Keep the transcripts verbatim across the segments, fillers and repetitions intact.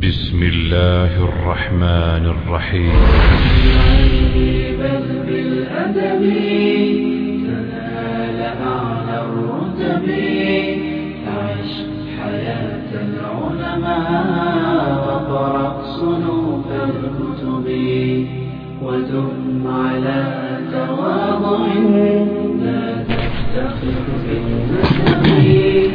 بسم الله الرحمن الرحيم. بل بالأدب تنال أعلى الرتب، عش حياة العلماء وقرأ صنوف الكتب، ودم على تواضع لا تفتخر بالنسب،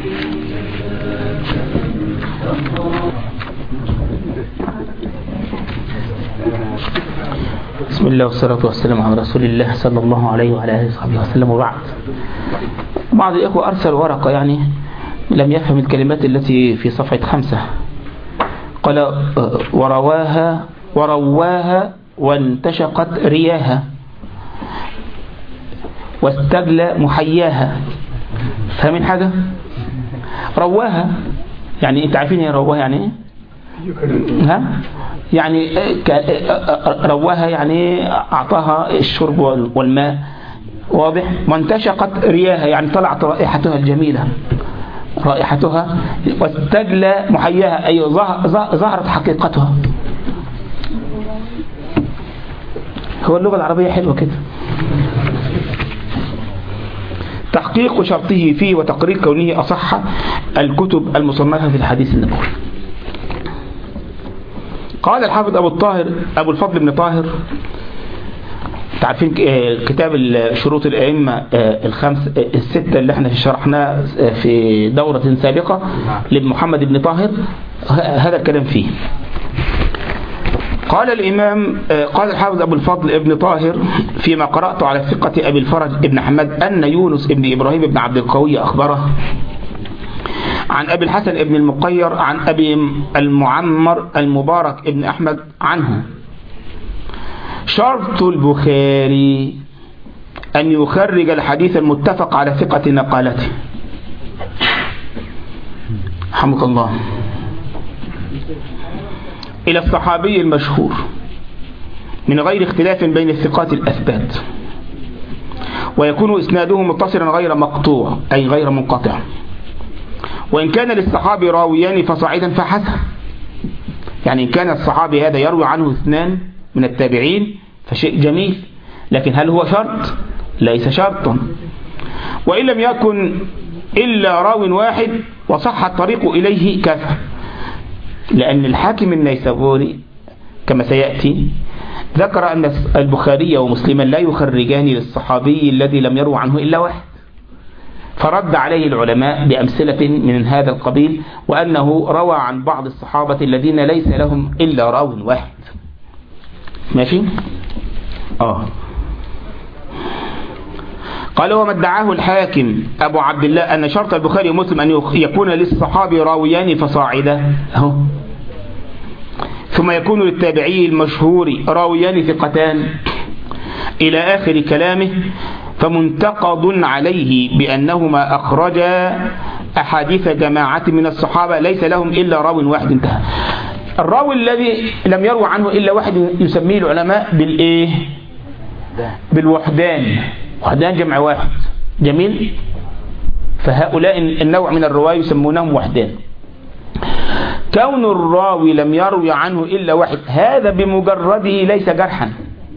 بسم الله والصلاة والسلام على رسول الله صلى الله عليه وعلى آله وصحبه وسلم. وبعد، بعض الإخوة أرسل ورقة يعني لم يفهم الكلمات التي في صفحة خمسة. قال ورواها ورواها وانتشقت رياها واستجلى محياها. فاهمين حاجة؟ رواها يعني انت عارفين ايه رواها يعني ايه؟ ها؟ يعني رواها يعني اعطاها الشرب والماء، واضح؟ وانتشقت رياها يعني طلعت رائحتها الجميلة، رائحتها. واستجلى محياها اي ظهرت حقيقتها. هو اللغة العربية حلوة كده. تحقيق شرطه فيه وتقرير كونه أصح الكتب المصنفة في الحديث النبوي. قال الحافظ أبو الطاهر أبو الفضل بن طاهر، تعرفين كتاب شروط الأئمة الخمس الستة اللي احنا شرحناه في دورة سابقة لمحمد بن طاهر، هذا الكلام فيه. قال الإمام قال الحافظ أبو الفضل ابن طاهر فيما قرأت على ثقة أبي الفرج ابن حماد أن يونس ابن إبراهيم ابن عبد القوي أخبره عن أبي الحسن ابن المقير عن أبي المعمر المبارك ابن أحمد عنه: شرط البخاري أن يخرج الحديث المتفق على ثقة نقالته. حمد الله. إلى الصحابي المشهور من غير اختلاف بين الثقات الأثبات، ويكون إسناده متصلا غير مقطوع أي غير منقطع، وإن كان للصحابي راويان فصاعدا فحسن. يعني إن كان الصحابي هذا يروي عنه اثنان من التابعين فشيء جميل، لكن هل هو شرط؟ ليس شرطا. وإن لم يكن إلا راو واحد وصح الطريق إليه كفى، لأن الحاكم النيسابوري كما سيأتي ذكر أن البخاري ومسلما لا يخرجان للصحابي الذي لم يروى عنه إلا واحد، فرد عليه العلماء بأمثلة من هذا القبيل، وأنه روى عن بعض الصحابة الذين ليس لهم إلا راو واحد. ماشي؟ آه قال: وما ادعاه الحاكم أبو عبد الله أن شرط البخاري ومسلم أن يكون للصحابي راويان فصاعدا، أهو، ثم يكون للتابعي المشهور راويان ثقتان إلى آخر كلامه، فمنتقض عليه بأنهما أخرجا أحاديث جماعة من الصحابة ليس لهم إلا راو واحد. انتهى. الراوي الذي لم يروى عنه إلا واحد يسميه العلماء بالإيه؟ بالوحدان. وحدان جمع واحد. جميل. فهؤلاء النوع من الرواية يسمونهم وحدان. كون الراوي لم يروي عنه إلا واحد هذا بمجرده ليس جرحا،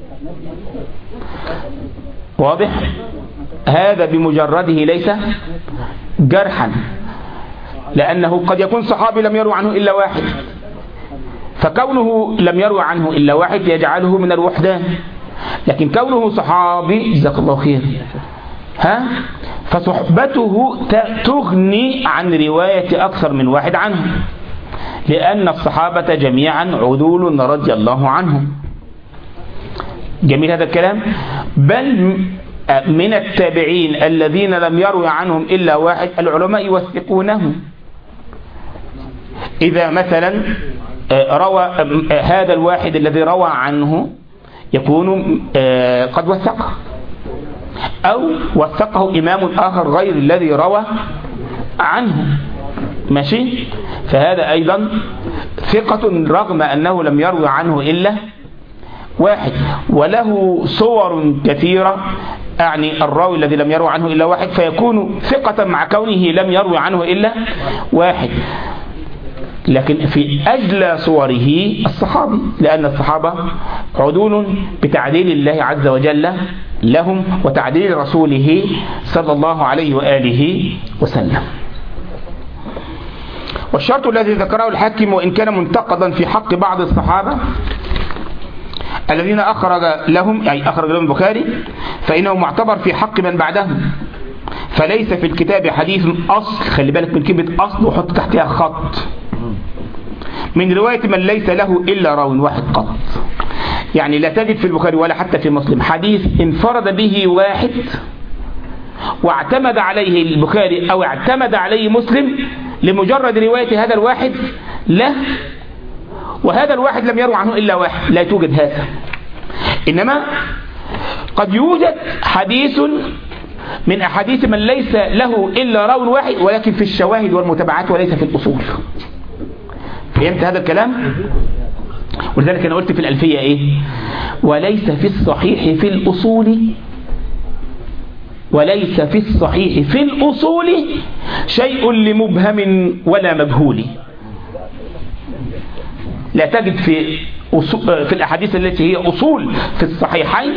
واضح؟ هذا بمجرده ليس جرحا، لأنه قد يكون صحابي لم يروي عنه إلا واحد، فكونه لم يروي عنه إلا واحد يجعله من الوحدان. لكن كونه صحابي جزاك الله خير ها فصحبته تغني عن رواية أكثر من واحد عنه، لأن الصحابة جميعا عدول رضي الله عنهم. جميل هذا الكلام. بل من التابعين الذين لم يروي عنهم إلا واحد العلماء يوثقونه. إذا مثلا روى هذا الواحد الذي روى عنه يكون قد وثقه، أو وثقه إمام آخر غير الذي روى عنه. ماشي؟ فهذا أيضا ثقة رغم أنه لم يروي عنه إلا واحد، وله صور كثيرة. يعني الراوي الذي لم يروي عنه إلا واحد فيكون ثقة مع كونه لم يروي عنه إلا واحد. لكن في أجلى صوره الصحابي، لأن الصحابة عدول بتعديل الله عز وجل لهم وتعديل رسوله صلى الله عليه وآله وسلم. والشرط الذي ذكره الحاكم وإن كان منتقدا في حق بعض الصحابة الذين أخرج لهم أي أخرج لهم البخاري فإنه معتبر في حق من بعدهم، فليس في الكتاب حديث أصل، خلي بالك من كلمة أصل وحط تحتها خط، من رواية من ليس له إلا راو واحد قط. يعني لا تجد في البخاري ولا حتى في مسلم حديث انفرد به واحد واعتمد عليه البخاري أو اعتمد عليه مسلم لمجرد رواية هذا الواحد له، وهذا الواحد لم يروي عنه إلا واحد، لا توجد هذا. إنما قد يوجد حديث من أحاديث من ليس له إلا راو واحد ولكن في الشواهد والمتابعات وليس في الأصول. فهمت هذا الكلام؟ ولذلك أنا قلت في الألفية إيه؟ وليس في الصحيح في الأصول وليس في الصحيح في الأصول شيء لمبهم ولا مجهول. لا تجد في في الأحاديث التي هي أصول في الصحيحين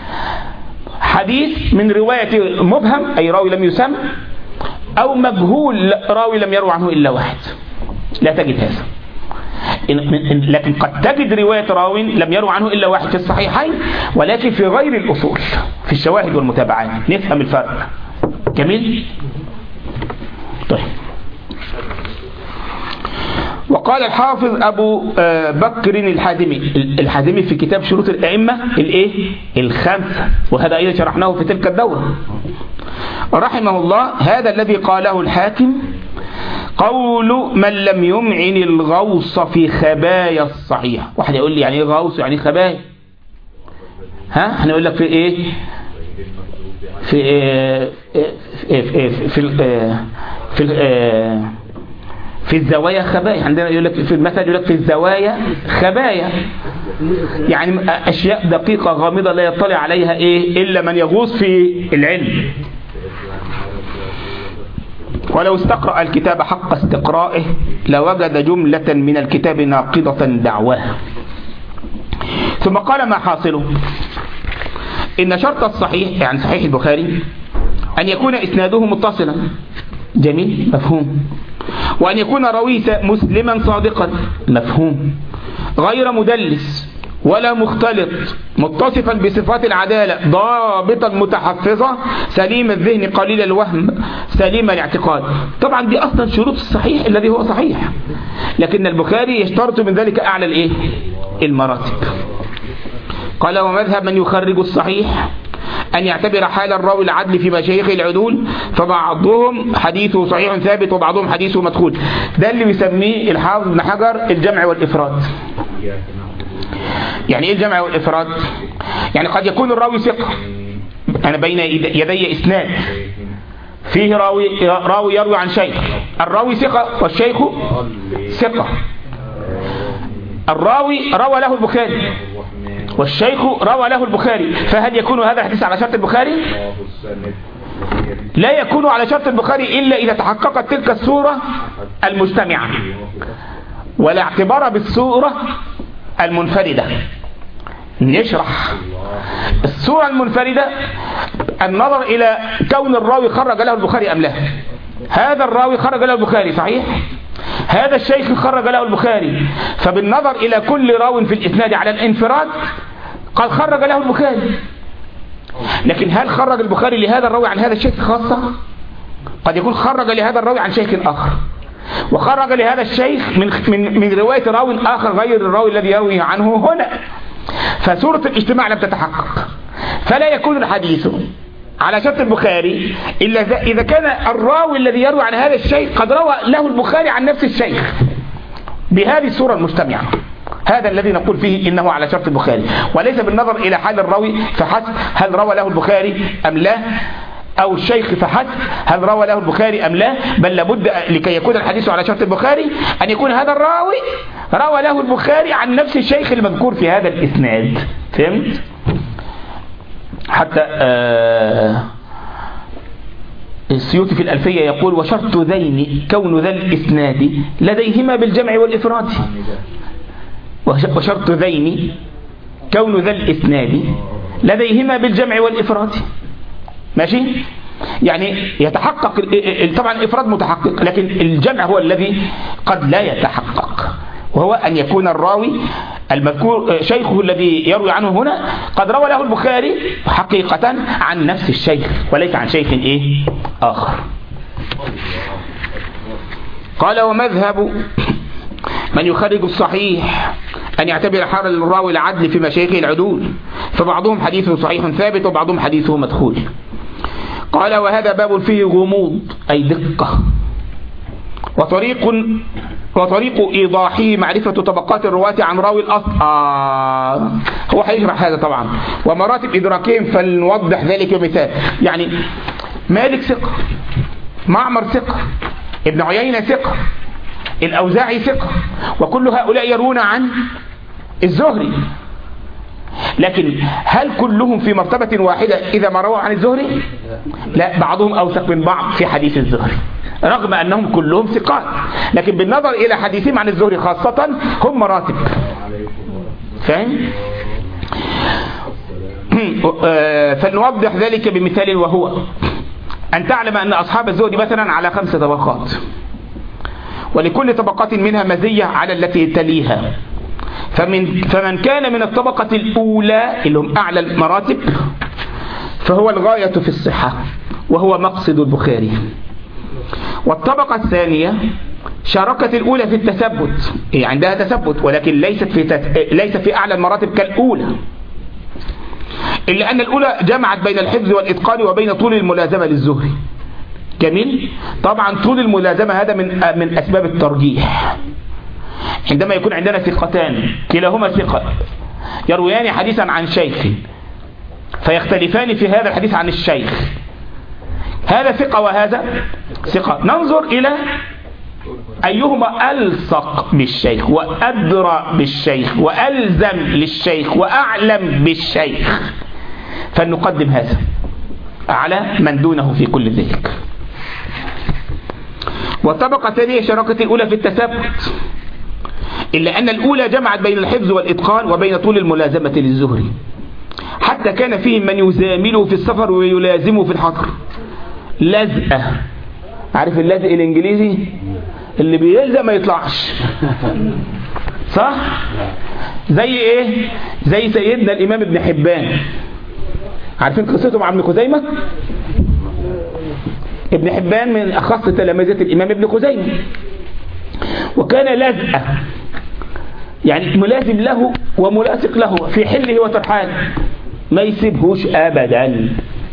حديث من رواية مبهم أي راوي لم يسم أو مجهول راوي لم يروي عنه إلا واحد، لا تجد هذا. لكن قد تجد رواية راوي لم يروي عنه إلا واحد في الصحيحين ولكن في غير الأصول في الشواهد والمتابعات. نفهم الفرق. جميل؟ طيب. وقال الحافظ أبو بكر الحازمي الحازمي في كتاب شروط الأئمة الإيه؟ الخمسة، وهذا أيضا شرحناه في تلك الدورة رحمه الله. هذا الذي قاله الحاكم قول من لم يمعن الغوص في خبايا الصحيح. واحد يقول لي يعني ايه غوص يعني خبايا؟ ها هنقول لك في ايه؟ في إيه في في في, في, في, في الزوايا خبايا. عندنا يقول لك في المثل يقول لك في الزوايا خبايا، يعني اشياء دقيقة غامضة لا يطلع عليها ايه الا من يغوص في العلم. ولو استقرأ الكتاب حق استقرائه لوجد جملة من الكتاب ناقضة دعواه. ثم قال ما حاصله إن شرط الصحيح يعني صحيح البخاري أن يكون إسناده متصلا. جميل؟ مفهوم. وأن يكون راويه مسلما صادقا. مفهوم. غير مدلس ولا مختلط، متصفا بصفات العدالة، ضابطا متحفظا، سليم الذهن قليل الوهم، سليم الاعتقاد. طبعا دي أصلا شروط الصحيح الذي هو صحيح، لكن البخاري يشترط من ذلك أعلى الإيه؟ المراتب. قال ومذهب من يخرج الصحيح أن يعتبر حال الراوي العدل في مشايخ العدول، فبعضهم حديثه صحيح ثابت وبعضهم حديثه مدخول. ده اللي بيسميه الحافظ ابن حجر الجمع والإفراد. يعني ايه الجمع والإفراد؟ يعني قد يكون الراوي ثقة، أنا بين يدي إسناد فيه راوي راوي يروي عن شيخ، الراوي ثقة والشيخ ثقة، الراوي روى له البخاري والشيخ روى له البخاري، فهل يكون هذا الحديث على شرط البخاري؟ لا يكون على شرط البخاري إلا إذا تحققت تلك الصورة المجتمعة، ولا اعتبار بالصورة المنفردة. نشرح الصورة المنفردة النظر إلى كون الراوي خرج له البخاري أم لا. هذا الراوي خرج له البخاري صحيح، هذا الشيخ خرج له البخاري، فبالنظر إلى كل راو في الإسناد على الانفراد قد خرج له البخاري. لكن هل خرج البخاري لهذا الراوي عن هذا الشيخ خاصة؟ قد يكون خرج لهذا الراوي عن شيخ آخر، وخرج لهذا الشيخ من من من رواية راو آخر غير الراوي الذي يروي عنه هنا، فسورة الاجتماع لم تتحقق. فلا يكون الحديث على شرط البخاري إلا إذا كان الراوي الذي يروي عن هذا الشيخ قد روى له البخاري عن نفس الشيخ بهذه الصورة المجتمعة. هذا الذي نقول فيه إنه على شرط البخاري، وليس بالنظر إلى حال الراوي فحسب هل روى له البخاري أم لا، أو الشيخ فحسب هل روى له البخاري أم لا، بل لابد لكي يكون الحديث على شرط البخاري أن يكون هذا الراوي روى له البخاري عن نفس الشيخ المذكور في هذا الإسناد. فهمت؟ حتى آه السيوطي في الألفية يقول: وشرط ذين كون ذا الإسناد لديهما بالجمع والإفراد. وشرط ذين كون ذا الإسناد لديهما بالجمع والإفراد. ماشي؟ يعني يتحقق طبعا الإفراد متحقق، لكن الجمع هو الذي قد لا يتحقق، وهو أن يكون الراوي المذكور شيخه الذي يروي عنه هنا قد روى له البخاري حقيقة عن نفس الشيخ وليس عن شيخ إيه آخر. قال: ومذهب من يخرج الصحيح أن يعتبر حال الراوي العدل في مشايخه العدول، فبعضهم حديثه صحيح ثابت وبعضهم حديثه مدخول. قال: وهذا باب فيه غموض أي دقة، وطريق وطريق إيضاحه معرفة طبقات الرواة عن راوي الأصل. آه هو هيشرح هذا طبعا. ومراتب إدراكهم فلنوضح ذلك بمثال. يعني مالك ثقة، معمر ثقة، ابن عيينة ثقة، الأوزاعي ثقة، وكل هؤلاء يروون عن الزهري، لكن هل كلهم في مرتبة واحدة إذا ما رووا عن الزهري؟ لا، بعضهم أوثق من بعض في حديث الزهري رغم أنهم كلهم ثقات، لكن بالنظر إلى حديثهم عن الزهري خاصة هم مراتب. فاهم؟ فلنوضح ذلك بمثال، وهو أن تعلم أن أصحاب الزهري مثلا على خمس طبقات، ولكل طبقات منها مزية على التي تليها. فمن, فمن كان من الطبقة الأولى اللي هم أعلى المراتب فهو الغاية في الصحة وهو مقصد البخاري. والطبقة الثانية شاركت الأولى في التثبت، هي عندها تثبت ولكن ليست في تت... ليس في أعلى المراتب كالأولى، إلا أن الأولى جمعت بين الحفظ والإتقان وبين طول الملازمة للزهري. جميل. طبعا طول الملازمة هذا من من أسباب الترجيح. عندما يكون عندنا ثقتان كلاهما ثقة يرويان حديثا عن شيخ فيختلفان في هذا الحديث عن الشيخ، هذا ثقة وهذا ثقة، ننظر إلى أيهما ألصق بالشيخ وأدرى بالشيخ وألزم للشيخ وأعلم بالشيخ، فلنقدم هذا على من دونه في كل ذلك. والطبقة الثانية شراكة الأولى في التثبت، إلا أن الأولى جمعت بين الحفظ والإتقان وبين طول الملازمة للزهري، حتى كان فيهم من يزامله في السفر ويلازمه في الحضر. لزقة، عارف اللزق الإنجليزي اللي بيلزق ما يطلعش، صح؟ زي إيه؟ زي سيدنا الإمام ابن حبان، عارفين قصته مع ابن خزيمة؟ ابن حبان من أخص تلامذة الإمام ابن خزيمة، وكان لازقة يعني ملازم له وملاصق له في حله وترحاله، ما يسيبهوش أبدا.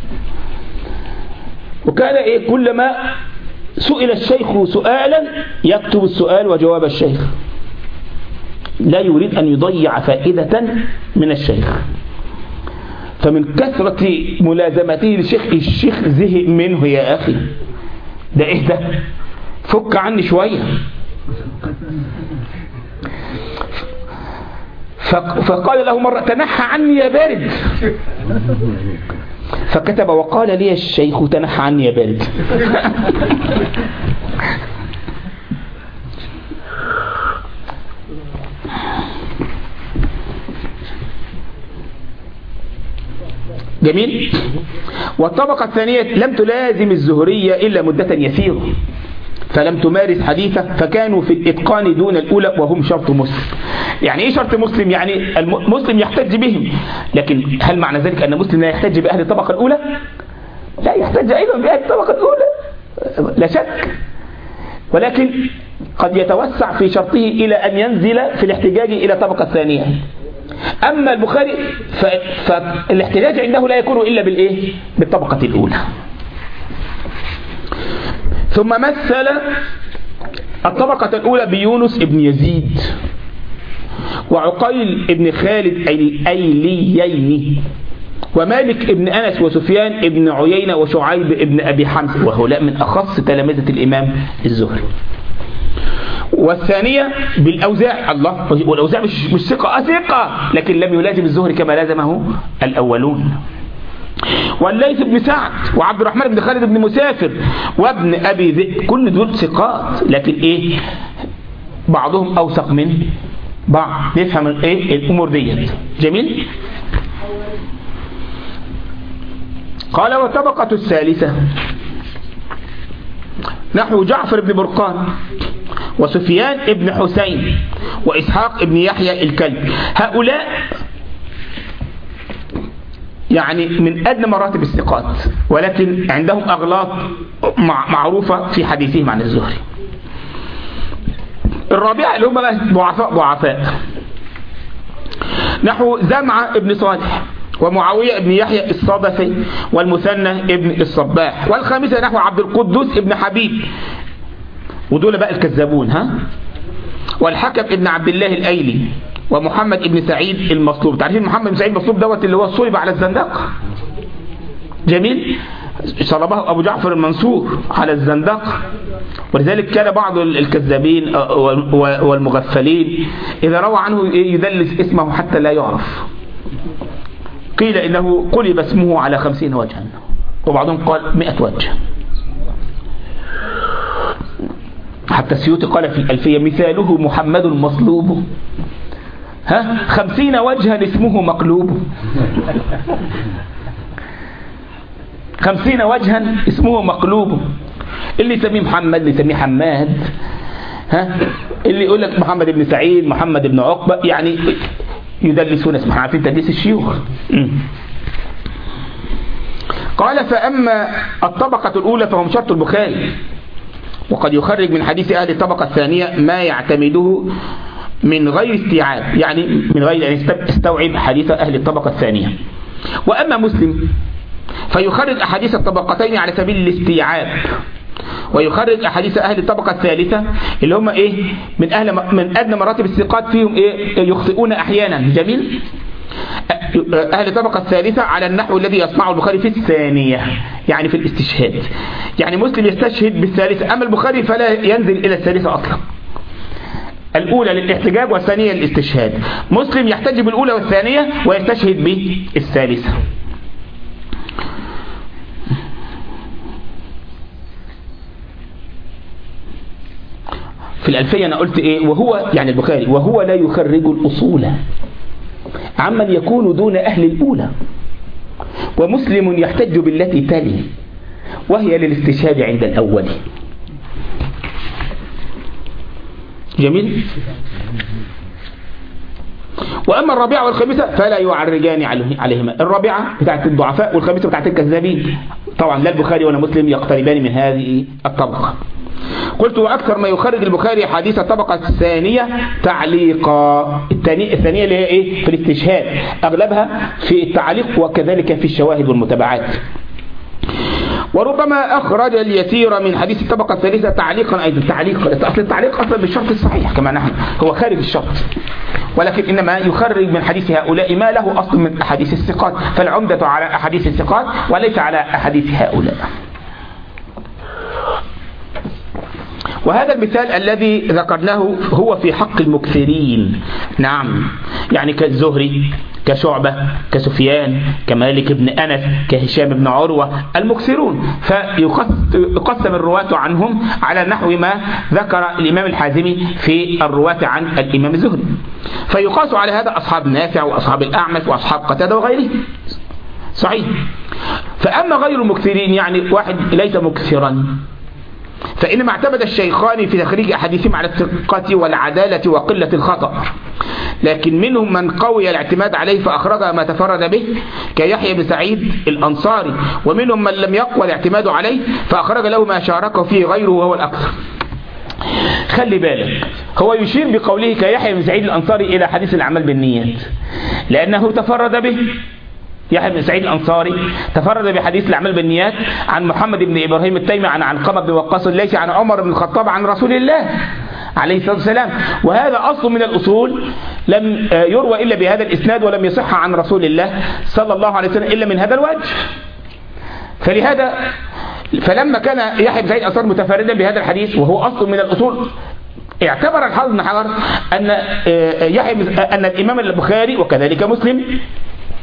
وكان إيه كلما سئل الشيخ سؤالا يكتب السؤال وجواب الشيخ، لا يريد أن يضيع فائدة من الشيخ. فمن كثرة ملازمته للشيخ الشيخ زهق منه، يا أخي ده إيه ده، فك عني شوية. فقال له مرة: تنحى عني يا بارد. فكتب: وقال لي الشيخ تنحى عني يا بارد. جميل. والطبقة الثانية لم تلازم الزهرية إلا مدة يسيرة، فلم تمارس حديثه، فكانوا في الإتقان دون الأولى وهم شرط مسلم. يعني إيه شرط مسلم؟ يعني المسلم يحتج بهم، لكن هل معنى ذلك أن مسلم لا يحتج بأهل الطبقة الأولى؟ لا، يحتج أيضا بأهل الطبقة الأولى لا شك، ولكن قد يتوسع في شرطه إلى أن ينزل في الاحتجاج إلى الطبقة الثانية. أما البخاري فالاحتجاج عنده لا يكون إلا بالإيه؟ بالطبقة الأولى. ثم مثل الطبقة الأولى بيونس ابن يزيد وعقيل ابن خالد الأيليين ومالك ابن أنس وسفيان ابن عيينة وشعيب ابن أبي حمزة، وهؤلاء من أخص تلامذة الإمام الزهري. والثانية بالأوزاع، الله، والأوزاع مش مش ثقة ثقة، لكن لم يلازم الزهري كما لازمه الأولون. والليث بن سعد وعبد الرحمن بن خالد بن مسافر وابن أبي ذئب، كل دول ثقات، لكن إيه بعضهم أوثق من بعض. نفهم إيه الأمور ديت. جميل. قال والطبقة الثالثة نحو جعفر بن برقان وسفيان ابن حسين وإسحاق ابن يحيى الكلبي، هؤلاء يعني من أدنى مراتب الثقات، ولكن عندهم أغلاط معروفة في حديثهم عن الزهري. الرابعة اللي هم ضعفاء ضعفاء نحو زمعة ابن صالح ومعاوية ابن يحيى الصدفي والمثنى ابن الصباح. والخامسة نحو عبد القدوس ابن حبيب، ودول بقى الكذابون ها، والحكم ابن عبد الله الأيلي ومحمد ابن سعيد المصلوب. تعرفين محمد بن سعيد المصلوب دوت اللي هو صلب على الزندقة. جميل. صلبه أبو جعفر المنصور على الزندقة، ولذلك كان بعض الكذابين والمغفلين إذا روى عنه يدلس اسمه حتى لا يعرف. قيل إنه قلب اسمه على خمسين وجها، وبعضهم قال مئة وجه. حتى السيوطي قال في الألفية مثاله محمد مصلوب ها خمسين وجها اسمه مقلوب. خمسين وجها اسمه مقلوب. اللي يسميه محمد، اللي يسميه حماد، ها اللي يقول لك محمد بن سعيد، محمد بن عقبة، يعني يدلسون اسمه. عارفين تدليس الشيوخ. قال فأما الطبقة الأولى فهم شرط البخاري، وقد يخرج من حديث أهل الطبقة الثانية ما يعتمده من غير استيعاب، يعني من غير أن يستوعب حديث أهل الطبقة الثانية. وأما مسلم فيخرج أحاديث الطبقتين على سبيل الاستيعاب، ويخرج أحاديث أهل الطبقة الثالثة اللي هم إيه من أهل من أدنى مراتب الثقات، فيهم إيه يخطئون أحيانا. جميل. أهل الطبقة الثالثة على النحو الذي يصنعه البخاري في الثانية، يعني في الاستشهاد. يعني مسلم يستشهد بالثالثة، أما البخاري فلا ينزل إلى الثالثة أصلا. الأولى للاحتجاج والثانية للاستشهاد. مسلم يحتج بالأولى والثانية ويستشهد بالثالثة. في الألفية أنا قلت إيه؟ وهو يعني البخاري وهو لا يخرج الأصول عمن يكون دون أهل الأولى، ومسلم يحتج بالتي تلي وهي للاستشهاد عند الأول. جميل. وأما الرابعة والخامسة فلا يعرجان عليهما. الرابعة بتاعت الضعفاء والخامسة بتاعت الكذابين. طبعا لا البخاري ولا مسلم يقتربان من هذه الطبقة. قلت وأكثر ما يخرج البخاري حديث الطبقة الثانية تعليقا. الثانية اللي هي إيه؟ في الاستشهاد، أغلبها في التعليق وكذلك في الشواهد والمتابعات. وربما أخرج اليسير من حديث الطبقة الثالثة تعليقا أيضا. تعليق أصل التعليق أصلا بالشرط الصحيح كما نحن، هو خارج الشرط، ولكن إنما يخرج من حديث هؤلاء ما له أصل من أحاديث الثقات، فالعمدة على أحاديث الثقات وليس على أحاديث هؤلاء. وهذا المثال الذي ذكرناه هو في حق المكثرين. نعم، يعني كالزهري، كشعبة، كسفيان، كمالك بن أنس، كهشام بن عروة، المكثرون. فيقسم الرواة عنهم على نحو ما ذكر الإمام الحازمي في الرواة عن الإمام الزهري. فيقاس على هذا أصحاب نافع وأصحاب الأعمش وأصحاب قتادة وغيره. صحيح. فأما غير المكثرين يعني واحد ليس مكثرا، فإنما اعتمد الشيخان في تخريج أحاديثهم على الثقة والعدالة وقلة الخطأ، لكن منهم من قوي الاعتماد عليه فأخرج ما تفرد به كيحيى بن سعيد الأنصاري، ومنهم من لم يقوى الاعتماد عليه فأخرج له ما شاركه فيه غيره وهو الأكثر. خلي بالك، هو يشير بقوله كيحيى بن سعيد الأنصاري إلى حديث الأعمال بالنيات، لأنه تفرد به. يحيى بن سعيد الأنصاري تفرد بحديث الأعمال بالنيات عن محمد بن إبراهيم التيمي عن علقمة بن وقاص الليثي عن عمر بن الخطاب عن رسول الله عليه الصلاة والسلام. وهذا أصل من الأصول لم يروى إلا بهذا الإسناد، ولم يصح عن رسول الله صلى الله عليه وسلم إلا من هذا الوجه. فلهذا فلما كان يحيى بن سعيد الأنصاري متفردا بهذا الحديث وهو أصل من الأصول، اعتبر الحافظ بن حجر أن يحيى أن الإمام البخاري وكذلك مسلم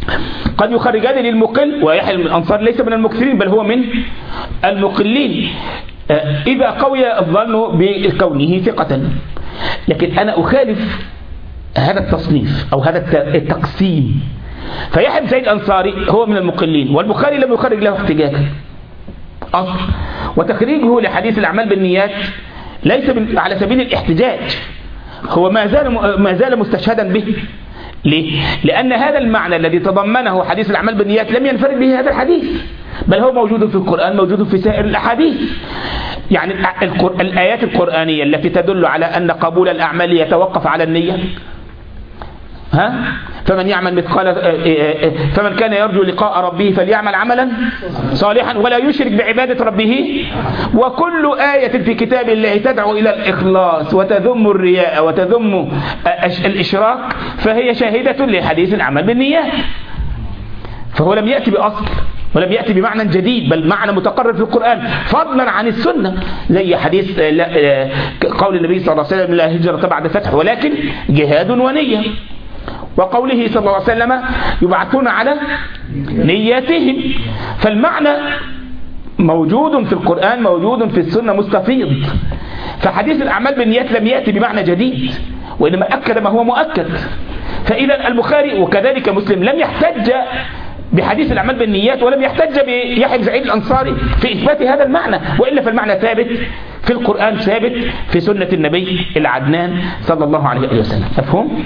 قد يخرجان للمقل، ويحيى الأنصاري ليس من المكثرين بل هو من المقلين إذا قوي الظن بكونه ثقة. لكن أنا أخالف هذا التصنيف أو هذا التقسيم. فيحيى بن سعيد الأنصاري هو من المقلين، والبخاري لم يخرج له احتجاجا أصل، وتخريجه لحديث الأعمال بالنيات ليس على سبيل الاحتجاج، هو ما زال ما زال مستشهدا به. ليه؟ لأن هذا المعنى الذي تضمنه حديث الأعمال بالنيات لم ينفرد به هذا الحديث، بل هو موجود في القرآن، موجود في سائر الأحاديث. يعني الآيات القرآنية التي تدل على أن قبول الأعمال يتوقف على النية، ها؟ فمن يعمل مثقال فمن كان يرجو لقاء ربه فليعمل عملا صالحا ولا يشرك بعبادة ربه. وكل آية في كتاب الله تدعو إلى الإخلاص وتذم الرياء وتذم الإشراك فهي شاهدة لحديث العمل بالنيات. فهو لم يأتي بأصل ولم يأتي بمعنى جديد، بل معنى متقرر في القرآن فضلا عن السنة، زي حديث قول النبي صلى الله عليه وسلم لا هجرة بعد فتح ولكن جهاد ونية، وقوله صلى الله عليه وسلم يبعثون على نياتهم. فالمعنى موجود في القرآن، موجود في السنة، مستفيض. فحديث الأعمال بالنيات لم يأتي بمعنى جديد، وإنما أكد ما هو مؤكد. فإذا البخاري وكذلك مسلم لم يحتج بحديث الأعمال بالنيات ولم يحتج بيحيى بن سعيد الأنصاري في إثبات هذا المعنى، وإلا فالمعنى ثابت في القرآن، ثابت في سنة النبي العدنان صلى الله عليه وسلم. مفهوم؟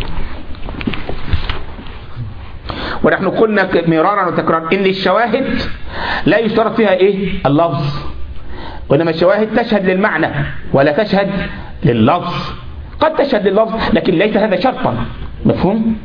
ونحن قلنا مرارا وتكرارا إن الشواهد لا يشترط فيها إيه؟ اللفظ، وإنما الشواهد تشهد للمعنى ولا تشهد لللفظ. قد تشهد لللفظ لكن ليس هذا شرطا. مفهوم؟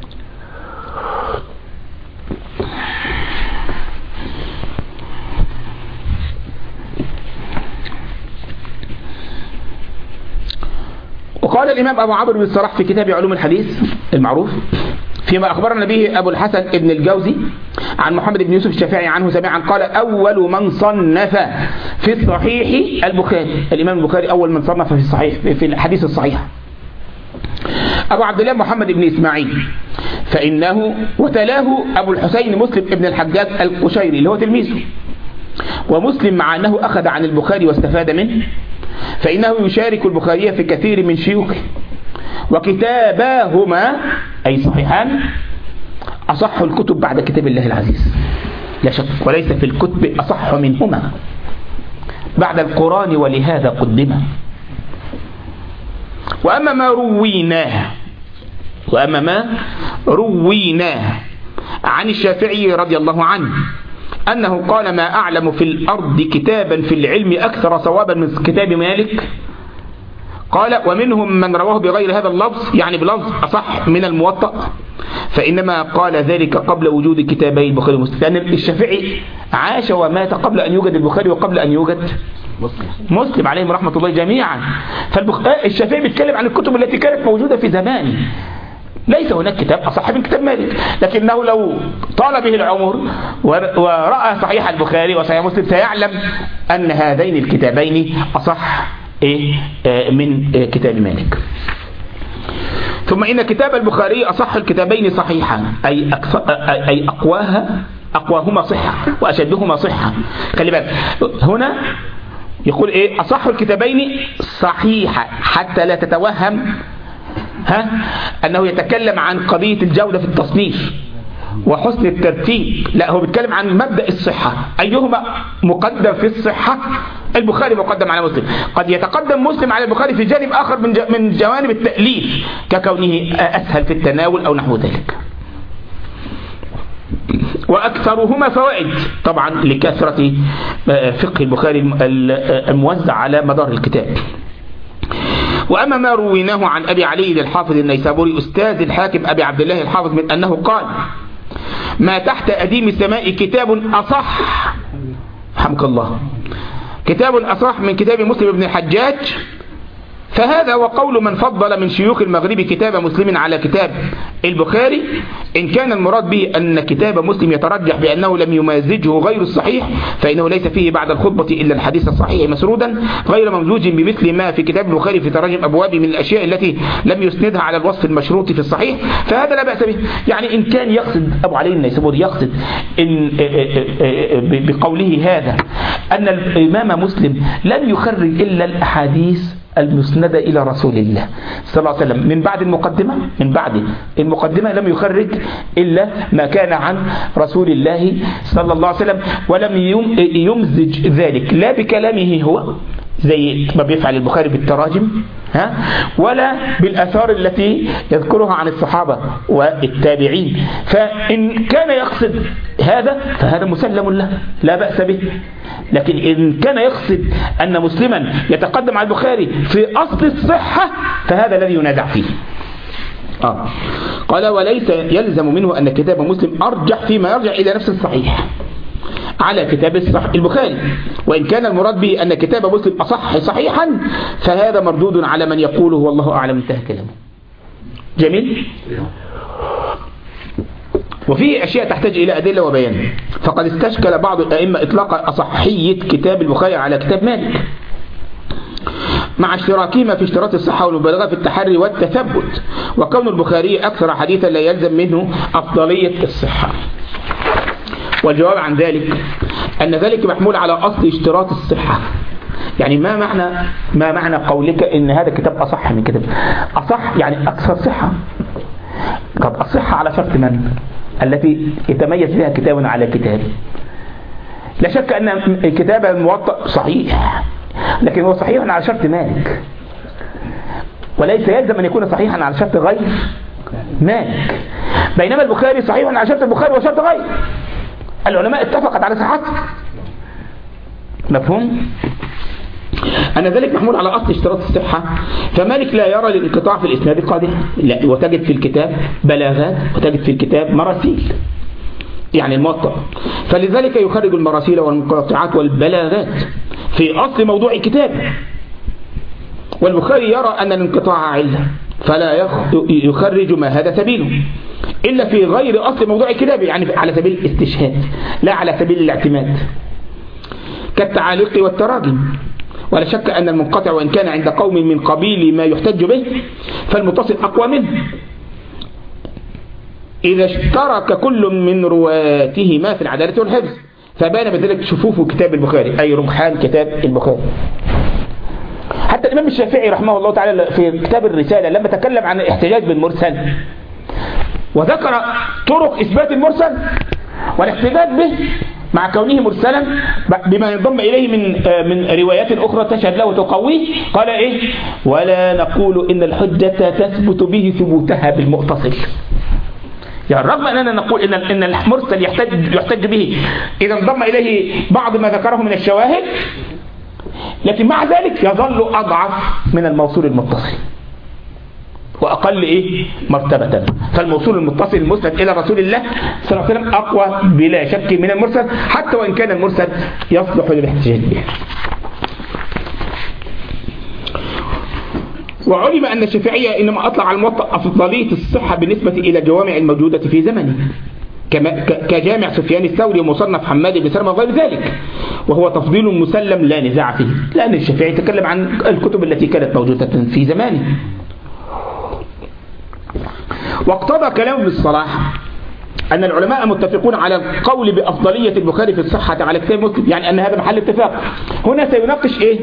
وقال الإمام أبو عمرو بن الصلاح في كتاب علوم الحديث المعروف فيما أخبرنا به أبو الحسن ابن الجوزي عن محمد بن يوسف الشافعي عنه سمعا قال أول من صنف في الصحيح البخاري. الإمام البخاري أول من صنف في الصحيح في الحديث الصحيح. أبو عبد الله محمد بن إسماعيل فإنه وتلاه أبو الحسين مسلم ابن الحجاج القشيري اللي هو تلميذه. ومسلم مع أنه أخذ عن البخاري واستفاد منه فإنه يشارك البخاري في كثير من شيوخه، وكتاباهما أي صحيحان أصح الكتب بعد كتاب الله العزيز لا شك، وليس في الكتب أصح منهما بعد القرآن ولهذا قدما. وأما ما رويناه وأما ما رويناه عن الشافعي رضي الله عنه أنه قال ما أعلم في الأرض كتابا في العلم أكثر صوابا من كتاب مالك. قال ومنهم من رواه بغير هذا اللفظ يعني بلفظ أصح من الموطأ، فإنما قال ذلك قبل وجود كتابي البخاري ومسلم، لأن الشافعي عاش ومات قبل أن يوجد البخاري وقبل أن يوجد مسلم عليهم رحمة الله جميعا. فالشافعي بيتكلم عن الكتب التي كانت موجودة في زمانه، ليس هناك كتاب أصح من كتاب مالك، لكنه لو طال به العمر ورأى صحيح البخاري وصحيح مسلم سيعلم أن هذين الكتابين أصح من كتاب مالك. ثم إن كتاب البخاري أصح الكتابين صحيحا أي, أي أقواها أقواهما صحة وأشدهما صحة. خلي بالك هنا يقول إيه أصح الكتابين صحيحة حتى لا تتوهم ها أنه يتكلم عن قضية الجودة في التصنيف وحسن الترتيب، لا هو بيتكلم عن مبدأ الصحة أيهما مقدم في الصحة. البخاري مقدم على مسلم، قد يتقدم مسلم على البخاري في جانب آخر من من جوانب التأليف ككونه أسهل في التناول أو نحو ذلك. وأكثرهما فوائد طبعا لكثرة فقه البخاري الموزع على مدار الكتاب. وأما ما رويناه عن أبي علي الحافظ النيسابوري أستاذ الحاكم أبي عبد الله الحافظ من أنه قال ما تحت أديم السماء كتاب أصح رحمك الله كتاب أصح من كتاب مسلم بن الحجاج فهذا وقول من فضل من شيوخ المغرب كتاب مسلم على كتاب البخاري، إن كان المراد به أن كتاب مسلم يترجح بأنه لم يمازجه غير الصحيح، فإنه ليس فيه بعد الخطبة إلا الحديث الصحيح مسرودا غير ممزوج بمثل ما في كتاب البخاري في تراجم أبواب من الأشياء التي لم يسندها على الوصف المشروط في الصحيح، فهذا لا بأس به. يعني إن كان يقصد أبو علي النيسابوري يقصد إن بقوله هذا أن الإمام مسلم لم يخرج إلا الأحاديث المسندة إلى رسول الله صلى الله عليه وسلم من بعد المقدمة من بعد المقدمة لم يخرج إلا ما كان عن رسول الله صلى الله عليه وسلم، ولم يمزج ذلك لا بكلامه هو زي ما بيفعل البخاري بالتراجم ها، ولا بالآثار التي يذكرها عن الصحابة والتابعين. فإن كان يقصد هذا فهذا مسلم له لا بأس به، لكن إن كان يقصد أن مسلما يتقدم على البخاري في أصل الصحة فهذا الذي ينازع فيه. آه. قال وليس يلزم منه أن كتاب مسلم أرجح فيما يرجع إلى نفس الصحيح على كتاب الصح البخاري، وإن كان المراد به أن كتاب مسلم أصح صحيحا فهذا مردود على من يقوله والله أعلم. انتهى كلامه. جميل. وفيه أشياء تحتاج إلى أدلة وبيان، فقد استشكل بعض الأئمة إطلاق أصحية كتاب البخاري على كتاب مالك مع اشتراكهما في اشتراط الصحة والمبالغة في التحري والتثبت، وكون البخاري أكثر حديثا لا يلزم منه أفضلية الصحة. والجواب عن ذلك أن ذلك محمول على أصل اشتراط الصحة. يعني ما معنى ما معنى قولك إن هذا كتاب أصح من كتاب؟ أصح يعني أكثر صحة. طب الصحة على شرط من؟ التي يتميز بها كتاب على كتاب. لا شك أن كتاب الموطأ صحيح، لكن هو صحيح على شرط مالك، وليس يلزم أن يكون صحيحا على شرط غير مالك. بينما البخاري صحيح على شرط البخاري وشرط غير، العلماء اتفقت على صحته. مفهوم؟ أن ذلك محمول على أصل اشتراط الصحة، فمالك لا يرى الانقطاع في الإسناد قادح، لا، وتجد في الكتاب بلاغات وتجد في الكتاب مراسيل، يعني الموطأ، فلذلك يخرج المراسيل والمنقطعات والبلاغات في أصل موضوع كتابه. والبخاري يرى أن الانقطاع علة فلا يخرج ما هذا سبيله إلا في غير أصل موضوع كتابه، يعني على سبيل الاستشهاد لا على سبيل الاعتماد، كالتعاليق والتراجم. ولا شك أن المنقطع وإن كان عند قوم من قبيل ما يحتج به فالمتصل أقوى منه إذا اشترك كل من رواتهما في العدالة والحفظ، فبان بذلك شفوف كتاب البخاري أي رمحان كتاب البخاري. حتى الإمام الشافعي رحمه الله تعالى في كتاب الرسالة لما تكلم عن الاحتجاج بالمرسل وذكر طرق إثبات المرسل والاحتجاج به مع كونه مرسلا بما ينضم إليه من من روايات أخرى تشهد له وتقويه، قال إيه؟ ولا نقول إن الحجة تثبت به ثبوتها بالمتصل. يعني رغم أننا نقول إن إن المرسل يحتج يحتج به إذا انضم إليه بعض ما ذكره من الشواهد، لكن مع ذلك يظل أضعف من الموصول المتصل وأقل إيه مرتبة. فالموصول المتصل المسند إلى رسول الله صلى الله عليه وسلم أقوى بلا شك من المرسل، حتى وإن كان المرسل يصلح للاحتجاج به. وعلم أن الشافعية إنما أطلع على الموطأ أفضلية الصحة بالنسبة إلى الجوامع الموجودة في زمنه كجامع سفيان الثوري ومصنف حماد بن سلمة وغير ذلك، وهو تفضيل مسلم لا نزاع فيه، لأن الشافعي تكلم عن الكتب التي كانت موجودة في زمانه. واقتضى كلام ابن الصلاح أن العلماء متفقون على القول بأفضلية البخاري في الصحة على كتاب مسلم، يعني أن هذا محل اتفاق. هنا سيناقش إيه؟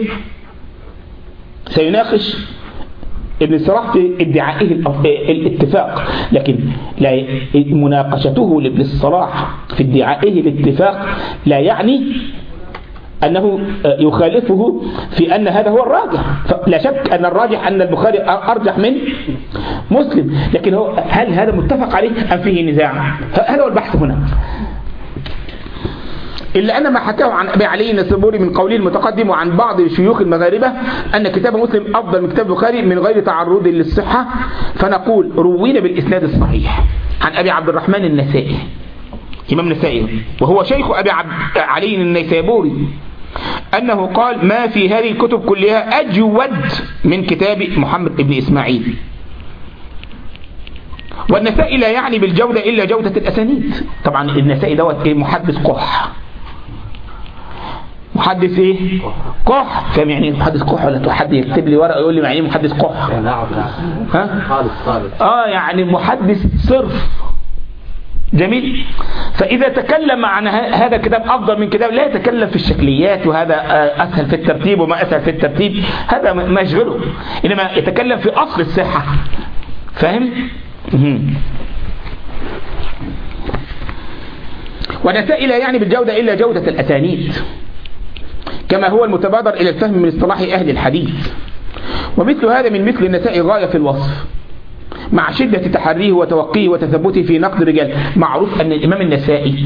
سيناقش ابن الصلاح في ادعائه الاتفاق، لكن لا مناقشته لابن الصلاح في ادعائه الاتفاق لا يعني أنه يخالفه في أن هذا هو الراجح. لا شك أن الراجح أن البخاري أرجح من مسلم، لكن هو هل هذا متفق عليه أم فيه نزاع؟ هذا هو البحث هنا. إلا أن ما حكاه عن أبي علي النيسابوري من قوله المتقدم وعن بعض شيوخ المغاربة أن كتاب مسلم أفضل من كتاب البخاري من غير تعرض للصحة، فنقول روينا بالإسناد الصحيح عن أبي عبد الرحمن النسائي إمام النسائي وهو شيخ أبي علي النيسابوري أنه قال ما في هذه الكتب كلها أجود من كتاب محمد بن إسماعيل. والنسائي لا يعني بالجودة إلا جودة الأسانيد. طبعا النسائي دوت إيه؟ محدث قح. محدث إيه؟ قح. فاهم يعني محدث قح؟ ولا حد يكتب لي ورقة يقول لي يعني محدث قح؟ ها؟ خالص خالص. آه يعني محدث صرف. جميل. فإذا تكلم عن هذا الكتاب أفضل من كتاب، لا يتكلم في الشكليات وهذا أسهل في الترتيب وما أسهل في الترتيب، هذا ما يشغله، إنما يتكلم في أصل الصحة. فاهم؟ ونسائي لا يعني بالجودة إلا جودة الأسانيد، كما هو المتبادر إلى الفهم من اصطلاح أهل الحديث. ومثل هذا من مثل النسائي غاية في الوصف، مع شدة تحريه وتوقيه وتثبته في نقد الرجال. معروف أن الإمام النسائي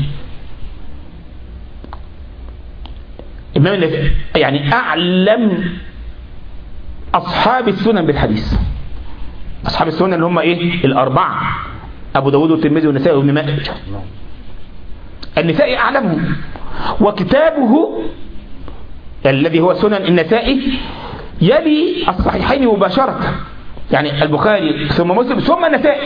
الإمام النسائي يعني أعلم أصحاب السنن بالحديث. أصحاب السنن اللي هم إيه؟ الأربعة، أبو داود والترمذي والنسائي وابن ماجه. النسائي أعلمهم، وكتابه الذي هو سنن النسائي يلي الصحيحين مباشرة، يعني البخاري ثم مسلم ثم النسائي.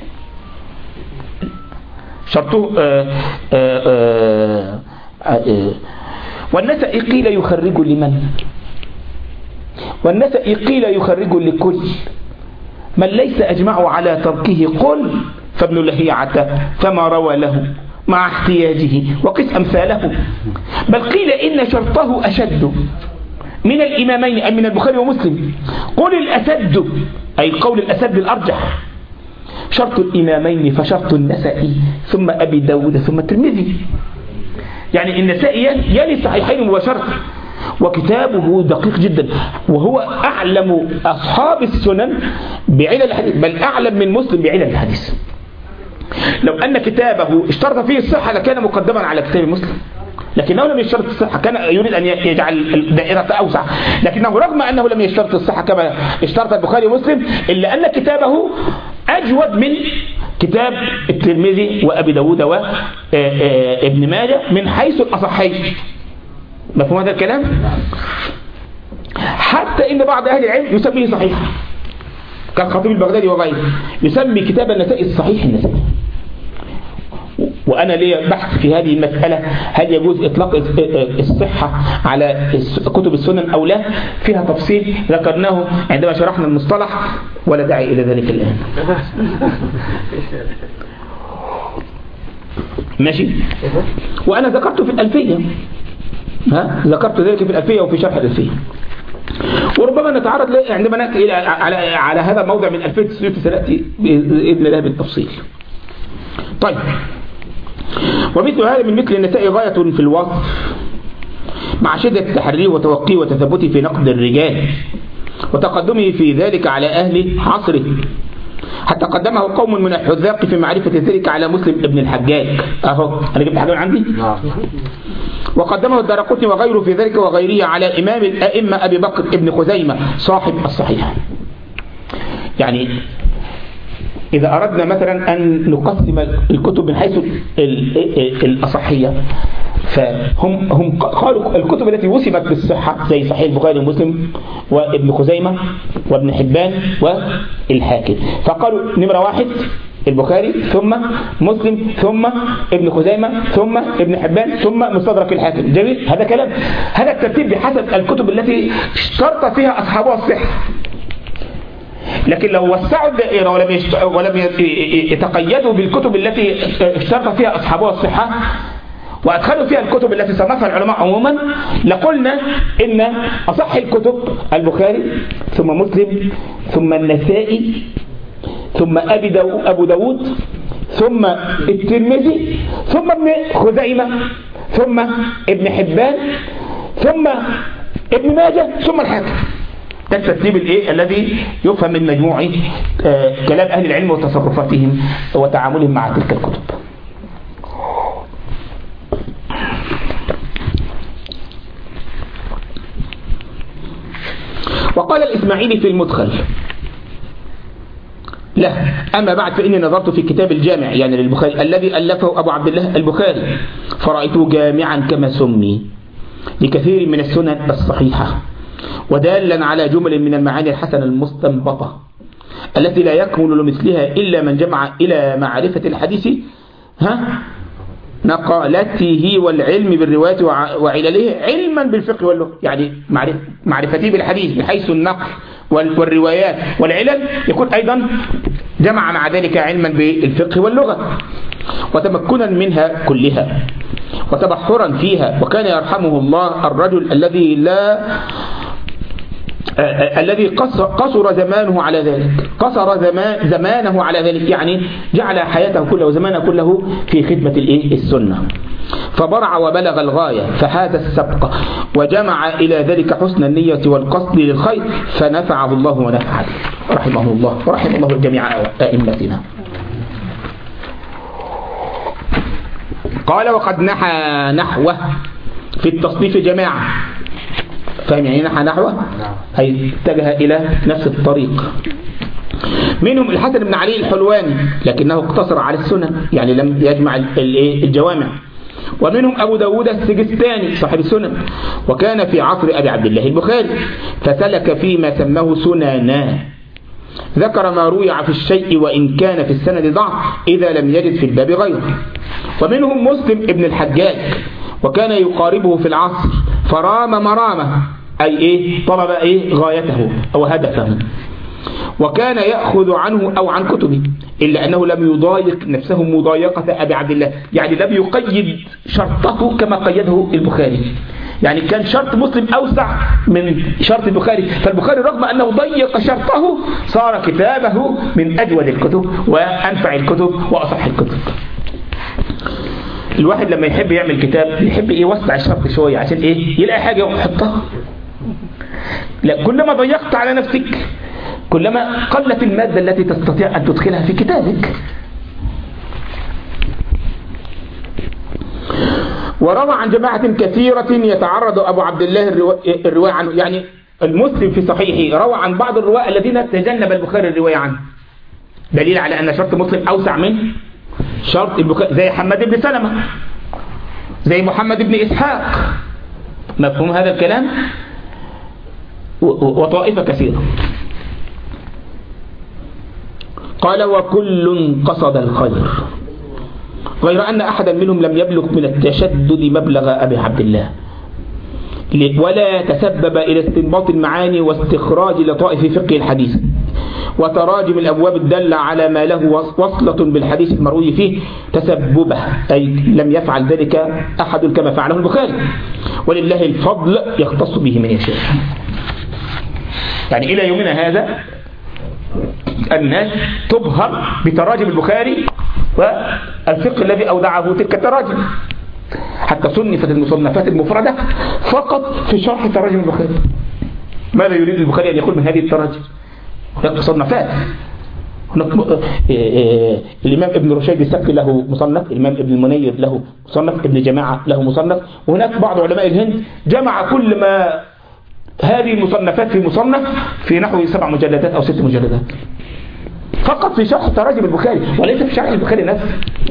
شرطه آآ آآ آآ والنسائي قيل يخرج لمن؟ والنسائي قيل يخرج لكل من ليس أجمع على تركه. قل فابن لهيعة فما روى له مع احتياجه وقس أمثاله. بل قيل إن شرطه أشد من الإمامين أي من البخاري ومسلم. قل الأسد أي قول الأسد الأرجح شرط الإمامين فشرط النسائي ثم أبي داود ثم الترمذي. يعني النسائي يلي الصحيحين مباشرة، وكتابه دقيق جدا، وهو أعلم أصحاب السنن بعلل الحديث، بل أعلم من مسلم بعلل الحديث. لو أن كتابه اشترط فيه الصحة لكان مقدما على كتاب مسلم، لكنه لم يشترط الصحة، كان يريد أن يجعل الدائرة أوسع، لكنه رغم أنه لم يشترط الصحة كما اشترط البخاري ومسلم إلا أن كتابه أجود من كتاب الترمذي وأبي داود وابن ماجه من حيث الأصحين. مفهوم هذا الكلام؟ حتى إن بعض أهل العلم يسميه صحيح، كالخطيب البغدادي وغيره يسمي كتاب النسائي الصحيح النسائي. وأنا لي بحث في هذه المسألة، هل يجوز إطلاق الصحة على كتب السنن أو لا؟ فيها تفصيل ذكرناه عندما شرحنا المصطلح، ولا داعي إلى ذلك الآن. ماشي. وأنا ذكرت في الألفية، ها ذكرت ذلك في الألفية وفي شرح الألفية، وربما نتعرض عندما نأتي إلى على على هذا الموضع من ألفية السيوطي سنأتي بإذن الله بالتفصيل. طيب، ومثل هذا من مثل النسائي غاية في الوصف، مع شدة تحريه وتوقيه وتثبته في نقد الرجال وتقدمه في ذلك على أهل عصره، حتى قدمه قوم من الحذاق في معرفة ذلك على مسلم ابن الحجاج. أهو أنا جبت حاجة عندي. وقدمه الدارقطني وغيره في ذلك وغيره على إمام الأئمة أبي بكر ابن خزيمة صاحب الصحيح. يعني إذا أردنا مثلا أن نقسم الكتب من حيث الأصحية، فهم هم قالوا الكتب التي وصفت بالصحة زي صحيح البخاري ومسلم وابن خزيمة وابن حبان والحاكم، فقالوا نمرة واحد البخاري ثم مسلم ثم ابن خزيمة ثم ابن حبان ثم مستدرك الحاكم. جميل، هذا كلام، هذا الترتيب بحسب الكتب التي اشترط فيها أصحابها الصحة. لكن لو وسعوا الدائرة ولم يشت... ولم يتقيدوا بالكتب التي اشترط فيها أصحابها الصحة وأدخلوا فيها الكتب التي صنفها العلماء عموما، لقلنا إن أصح الكتب البخاري ثم مسلم ثم النسائي ثم أبي داو... أبو داود ثم الترمذي ثم ابن خزيمة ثم ابن حبان ثم ابن ماجه ثم الحاكم. ده الترتيب الايه الذي يفهم من مجموع آه كلام اهل العلم وتصرفاتهم وتعاملهم مع تلك الكتب. وقال الإسماعيلي في المدخل لا أما بعد فإني نظرت في كتاب الجامع يعني للبخاري الذي ألفه أبو عبد الله البخاري فرأيته جامعا كما سمي، لكثير من السنن الصحيحة، ودالا على جمل من المعاني الحسنة المستنبطة التي لا يكمل لمثلها إلا من جمع إلى معرفة الحديث ها نقالته والعلم بالرواية وعلله علما بالفقه واللغة. يعني معرفتي بالحديث بحيث النقل والروايات والعلل يكون أيضا جمع مع ذلك علما بالفقه واللغة وتمكنا منها كلها وتبحرا فيها. وكان يرحمه الله الرجل الذي لا آه الذي قصر زمانه على ذلك، قصر زمان زمانه على ذلك، يعني جعل حياته كله وزمانه كله في خدمة السنة، فبرع وبلغ الغاية فحاز السبق وجمع إلى ذلك حسن النية والقصد للخير فنفعه الله ونفع به رحمه الله ورحم الله جميع أئمتنا. قال وقد نحى نحوه في التصنيف جماعة. فهم يعني نحى نحوه؟ أي اتجه إلى نفس الطريق. منهم الحسن بن علي الحلواني لكنه اقتصر على السنن، يعني لم يجمع الجوامع. ومنهم أبو داود السجستاني صاحب السنن وكان في عصر أبي عبد الله البخاري فسلك فيما سماه سننا، ذكر ما روي في الشيء وإن كان في السند ضعف إذا لم يجد في الباب غيره. ومنهم مسلم ابن الحجاج وكان يقاربه في العصر فرام مرامه، أي إيه طلب إيه غايته أو هدفه، وكان يأخذ عنه أو عن كتبه إلا أنه لم يضايق نفسه مضايقة أبي عبد الله، يعني لم يقيد شرطه كما قيده البخاري. يعني كان شرط مسلم أوسع من شرط البخاري، فالبخاري رغم أنه ضيق شرطه صار كتابه من أجود الكتب وأنفع الكتب وأصح الكتب. الواحد لما يحب يعمل كتاب يحب يوسع الشرط شوية عشان إيه يلاقي حاجة يحطها. لا، كلما ضيقت على نفسك كلما قلت المادة التي تستطيع أن تدخلها في كتابك. وروى عن جماعة كثيرة يتعرض أبو عبد الله الرواية عنه، يعني المسلم في صحيحه روى عن بعض الرواة الذين تجنب البخاري الرواية عنه، دليل على أن شرط مسلم أوسع من شرط البخاري، زي حماد بن سلمة، زي محمد بن إسحاق. مفهوم هذا الكلام؟ وطائفة كثيرة. قال وكل قصد الخير غير أن أحدا منهم لم يبلغ من التشدد مبلغ أبي عبد الله ولا تسبب إلى استنباط المعاني واستخراج لطائف فقه الحديث وتراجم الأبواب الدالة على ما له وصلة بالحديث المروي فيه تسببه، أي لم يفعل ذلك أحد كما فعله البخاري، ولله الفضل يختص به من يشاء. يعني إلى يومنا هذا الناس تبهر بتراجم البخاري والفقه الذي أودعه تلك التراجم، حتى صنفت المصنفات المفردة فقط في شرح تراجم البخاري. ماذا يريد البخاري أن يقول من هذه التراجم؟ هناك مصنفات، هناك الإمام ابن رشيد السقي له مصنف، الإمام ابن المنير له مصنف، ابن جماعة له مصنف، وهناك بعض علماء الهند جمع كل ما هذه المصنفات في مصنف في نحو سبع مجلدات أو ست مجلدات فقط في شرح تراجم البخاري وليس في شرح البخاري نفسه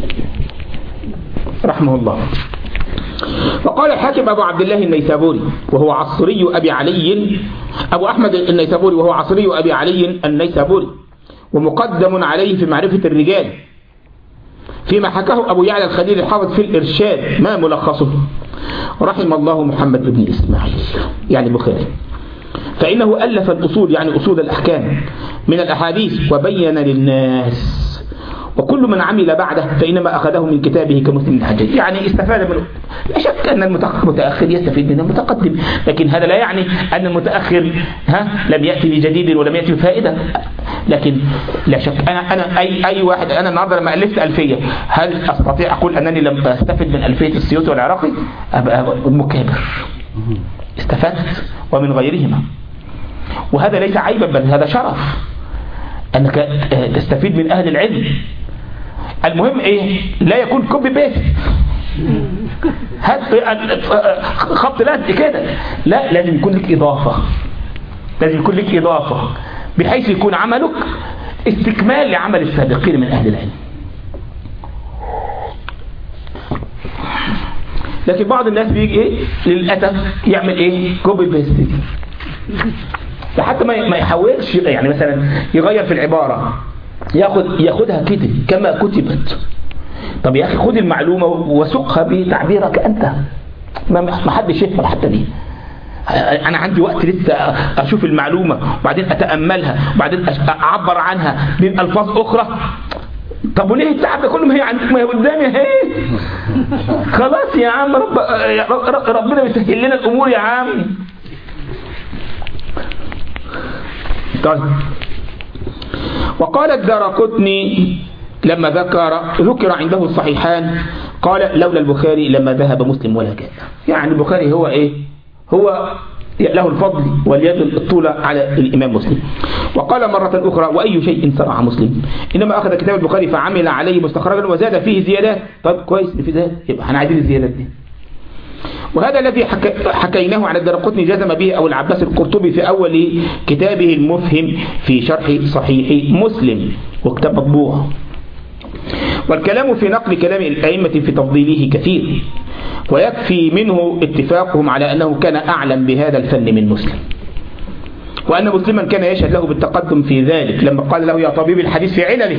رحمه الله. وقال الحاكم أبو عبد الله النيسابوري وهو عصري أبي علي، أبو أحمد النيسابوري وهو عصري أبي علي النيسابوري ومقدم عليه في معرفة الرجال فيما حكاه أبو يعلى الخليل الحافظ في الإرشاد ما ملخصه، رحم الله محمد بن إسماعيل يعني البخاري، فإنه ألف الأصول يعني أصول الأحكام من الأحاديث وبين للناس، وكل من عمل بعده فإنما أخذه من كتابه كمسلم الحجاج، يعني استفاد منه. لا شك أن المتأخر يستفيد من المتقدم، لكن هذا لا يعني أن المتأخر ها لم يأتي بجديد ولم يأتي بفائدة. لكن لا شك أنا أنا أي أي واحد أنا النهارده لما ألفت ألفية هل أستطيع أقول أنني لم أستفد من ألفية السيوطي والعراقي؟ أبقى مكابر. استفدت ومن غيرهما، وهذا ليس عيبا بل هذا شرف أنك تستفيد من أهل العلم. المهم إيه؟ لا يكون كوبي بيست خط لازم كده، لا لازم يكون لك إضافة، لازم يكون لك إضافة بحيث يكون عملك استكمال لعمل السابقين من أهل العلم. لكن بعض الناس بيجي ايه للاسف يعمل ايه كوبي بيست دي، حتى ما ما يحاولش يعني مثلا يغير في العباره، ياخد ياخدها كده كما كتبت. طب يا اخي خد المعلومه وسقها بتعبيرك انت، ما ما حدش يفهم حتى دي. انا عندي وقت لسه اشوف المعلومه وبعدين اتاملها وبعدين اعبر عنها بالفاظ اخرى. طب وليه التعب ده كله؟ ما هي عندك، ما هي قدامي اهي. خلاص يا عم، رب ربنا بيسهل لنا الامور يا عم. طيب، وقال الدارقطني لما ذكر ذكر عنده الصحيحان قال لولا البخاري لما ذهب مسلم ولا جاء. يعني البخاري هو ايه؟ هو له الفضل واليد الطولة على الإمام مسلم. وقال مرة أخرى وأي شيء صنع مسلم، إنما أخذ كتاب البخاري فعمل عليه مستخرجا وزاد فيه زيادات. طيب كويس في ذلك، يبقى احنا عايزين الزيادات دي. وهذا الذي حكي حكيناه عن الدارقطني جزم به أو العباس القرطبي في أول كتابه المفهم في شرح صحيح مسلم، وكتاب مطبوع. والكلام في نقل كلام الأئمة في تفضيله كثير، ويكفي منه اتفاقهم على أنه كان أعلم بهذا الفن من مسلم، وأن مسلما كان يشهد له بالتقدم في ذلك لما قال له يا طبيب الحديث في علله،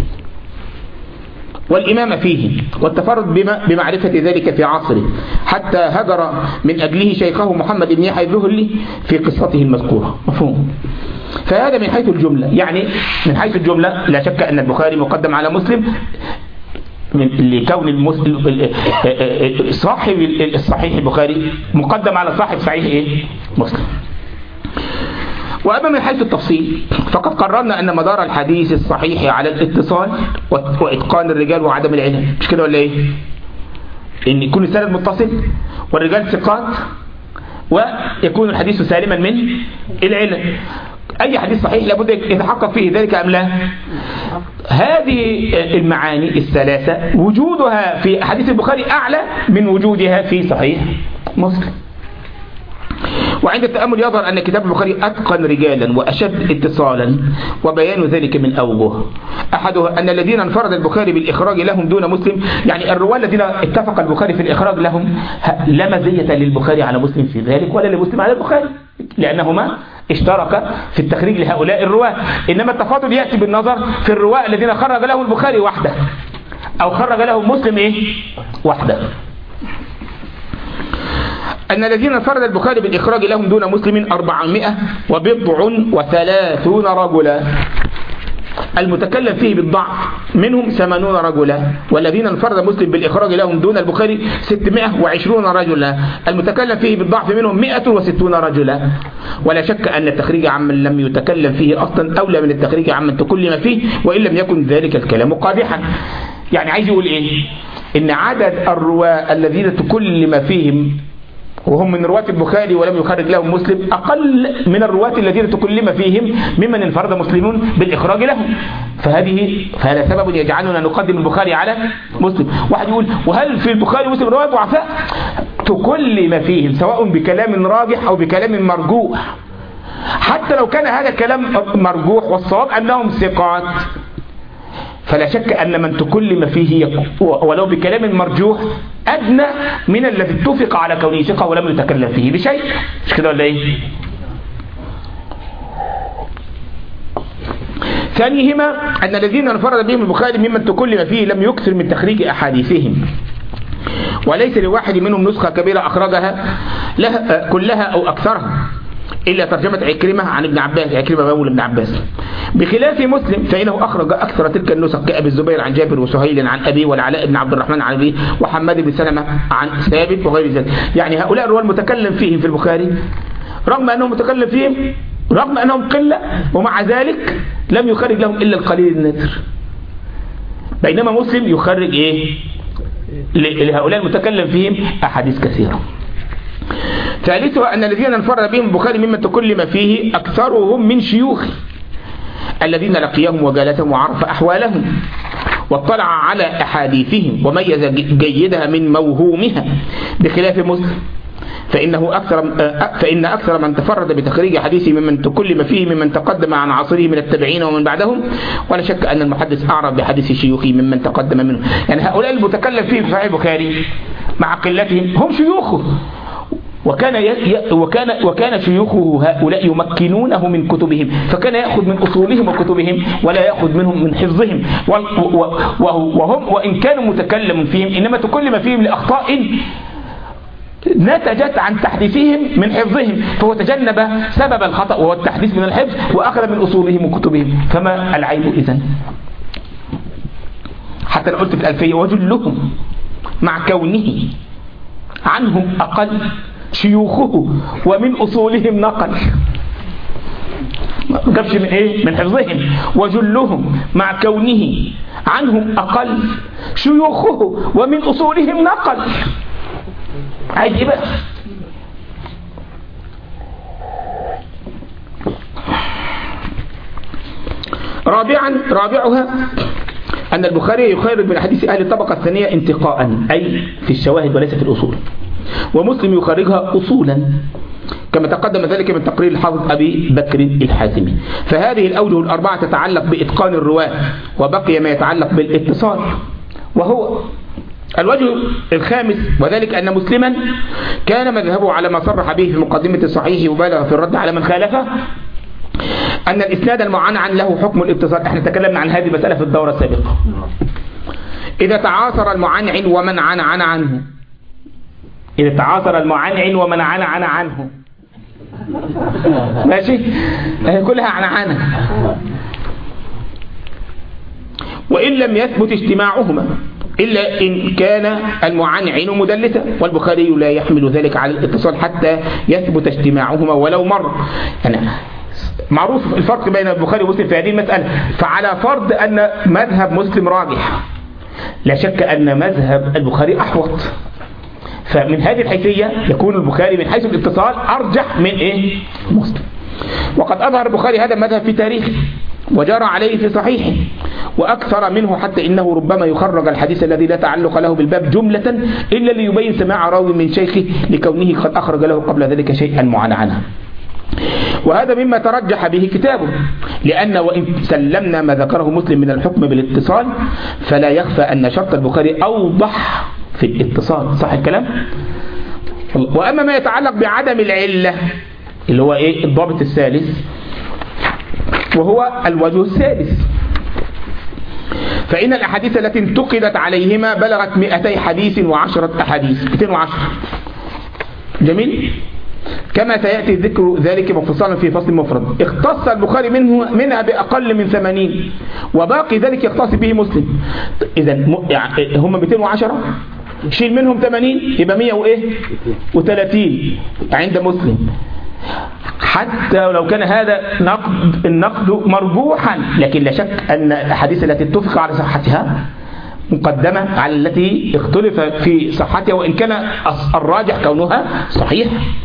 والإمام فيه، والتفرد بمعرفة ذلك في عصره، حتى هجر من أجله شيخه محمد بن يحيى الذهلي في قصته المذكورة. مفهوم؟ فهذا من حيث الجملة، يعني من حيث الجملة لا شك أن البخاري مقدم على مسلم لكون المسلم صاحب الصحيح البخاري مقدم على صاحب صحيح ايه مسلم. وأما من حيث التفصيل فقد قررنا أن مدار الحديث الصحيح على الاتصال وإتقان الرجال وعدم العلل، مش كده ولا ايه؟ إن يكون السند متصل والرجال ثقات ويكون الحديث سالما من العلل. أي حديث صحيح لابد يتحقق فيه ذلك أم لا؟ هذه المعاني الثلاثة وجودها في حديث البخاري أعلى من وجودها في صحيح مسلم. وعند التأمل يظهر أن كتاب البخاري أتقن رجالا وأشد اتصالا، وبيان ذلك من أوجه. أحدها أن الذين انفرد البخاري بالإخراج لهم دون مسلم، يعني الرواة الذين اتفق البخاري في الإخراج لهم لا مزية للبخاري على مسلم في ذلك ولا لمسلم على البخاري، لأنهما اشترك في التخريج لهؤلاء الرواة. إنما التفاضل يأتي بالنظر في الرواة الذين خرج لهم البخاري وحده أو خرج لهم مسلم إيه؟ وحده. أن الذين انفرد البخاري بالإخراج لهم دون مسلم أربعمائة وبضع وثلاثون رجلا، المتكلم فيه بالضعف منهم ثمانون رجلا، والذين انفرد مسلم بالإخراج لهم دون البخاري ستمائة وعشرون رجلا، المتكلم فيه بالضعف منهم مائة وستون رجلا. ولا شك أن التخريج عمن لم يتكلم فيه أصلا أولى من التخريج عمن تكلم فيه، وإن لم يكن ذلك الكلام قادحا. يعني عايز يقول إيه؟ إن عدد الرواة الذين تكلم فيهم وهم من رواة البخاري ولم يخرج لهم مسلم أقل من الرواة الذين تكلم فيهم ممن انفرد مسلمون بالإخراج لهم. فهذه فهذا سبب يجعلنا نقدم البخاري على مسلم. واحد يقول وهل في البخاري ومسلم رواة ضعفاء؟ تكلم فيهم سواء بكلام راجح أو بكلام مرجوح، حتى لو كان هذا الكلام مرجوح والصواب أنهم ثقات، فلا شك أن من تكلم فيه ولو بكلام مرجوح أدنى من الذي اتفق على كونه ثقة ولم يتكلم فيه بشيء، مش كده ولا ايه؟ ثانيهما أن الذين انفرد بهم البخاري ممن تكلم فيه لم يكثر من تخريج أحاديثهم، وليس لواحد منهم نسخة كبيرة أخرجها لها كلها أو أكثرها، إلا ترجمة عكرمة عن ابن عباس، عكرمة مولى ابن عباس، بخلاف مسلم فإنه أخرج أكثر تلك النسخ كأبي الزبير عن جابر وسهيل عن أبي، والعلاء بن عبد الرحمن عن أبي، وحماد بن سلمة عن ثابت وغير ذلك. يعني هؤلاء الرواة المتكلم فيهم في البخاري رغم أنهم متكلم فيهم رغم أنهم قلة، ومع ذلك لم يخرج لهم إلا القليل النادر، بينما مسلم يخرج إيه لهؤلاء المتكلم فيهم أحاديث كثيرة. ثالثها أن الذين انفرد بهم البخاري ممن تكلم فيه أكثرهم من شيوخه الذين لقيهم وجالسهم وعرف أحوالهم واطلع على أحاديثهم وميز جيدها من موهومها، بخلاف مسلم فإنه أكثر فإن أكثر من تفرد بتخريج حديثه ممن تكلم فيه ممن تقدم عن عصره من التابعين ومن بعدهم، ولا شك أن المحدث أعرف بحديث شيوخه ممن تقدم منه. يعني هؤلاء المتكلم فيه في صحيح البخاري مع قلتهم هم شيوخه، وكان ي... وكان وكان شيوخه هؤلاء يمكنونه من كتبهم، فكان يأخذ من أصولهم وكتبهم ولا يأخذ منهم من حفظهم، و... و... وهم وإن كانوا متكلم فيهم إنما تكلم فيهم لأخطاء نتجت عن تحديثهم من حفظهم، فهو تجنب سبب الخطأ وهو التحديث من الحفظ وأخذ من أصولهم وكتبهم. فما العيب إذن؟ حتى قلت في الألفية وجلهم مع كونه عنهم أقل شيوخه ومن أصولهم نقل، ما جابش من إيه؟ من حفظهم. وجلهم مع كونه عنهم أقل شيوخه ومن أصولهم نقل. عايز إيه بقى؟ رابعا رابعها أن البخاري يخرج من حديث أهل الطبقة الثانية انتقاء، أي في الشواهد وليس في الأصول، ومسلم يخرجها أصولا كما تقدم ذلك من تقرير الحافظ أبي بكر الحازمي. فهذه الأوجه الأربعة تتعلق بإتقان الرواة، وبقي ما يتعلق بالاتصال، وهو الوجه الخامس، وذلك أن مسلما كان مذهبه على ما صرح به في مقدمة الصحيح وبالغ في الرد على من خالفه أن الإسناد المعنعن له حكم الاتصال. احنا تكلمنا عن هذه المسألة في الدورة السابقة. إذا تعاصر المعنعن ومن عنعن عنه، إذا تعاصر المعنعن ومن عنعن عنه، ماشي، كلها عنعنة، وإن لم يثبت اجتماعهما إلا إن كان المعنعن مدلسا، والبخاري لا يحمل ذلك على الاتصال حتى يثبت اجتماعهما ولو مر. يعني معروف الفرق بين البخاري ومسلم في هذه المسألة. فعلى فرض أن مذهب مسلم راجح، لا شك أن مذهب البخاري أحوط، فمن هذه الحيثية يكون البخاري من حيث الاتصال أرجح من إيه؟ مسلم. وقد أظهر البخاري هذا المذهب في تاريخه وجرى عليه في صحيحه وأكثر منه، حتى إنه ربما يخرج الحديث الذي لا تعلق له بالباب جملة إلا ليبين سماع راوي من شيخه لكونه قد أخرج له قبل ذلك شيئا معنعنا. وهذا مما ترجح به كتابه، لأن وإن سلمنا ما ذكره مسلم من الحكم بالاتصال فلا يخفى أن شرط البخاري أوضح في الاتصال. صح الكلام؟ وأما ما يتعلق بعدم العلة اللي هو إيه؟ الضابط الثالث، وهو الوجه الثالث، فإن الأحاديث التي انتقدت عليهما بلغت مئتي حديث وعشرة أحاديث، مئتين وعشرة. جميل؟ كما سيأتي ذكر ذلك مفصلا في فصل مفرد. اختص البخاري منه منها بأقل من ثمانين، وباقي ذلك يختص به مسلم. إذا هم مئتين وعشرة، شيل منهم ثمانين يبقى مئة وإيه؟ وثلاثين عند مسلم. حتى لو كان هذا نقد النقد مرجوحا، لكن لا شك أن الأحاديث التي اتفق على صحتها مقدمة على التي اختلف في صحتها، وإن كان الراجح كونها صحيح.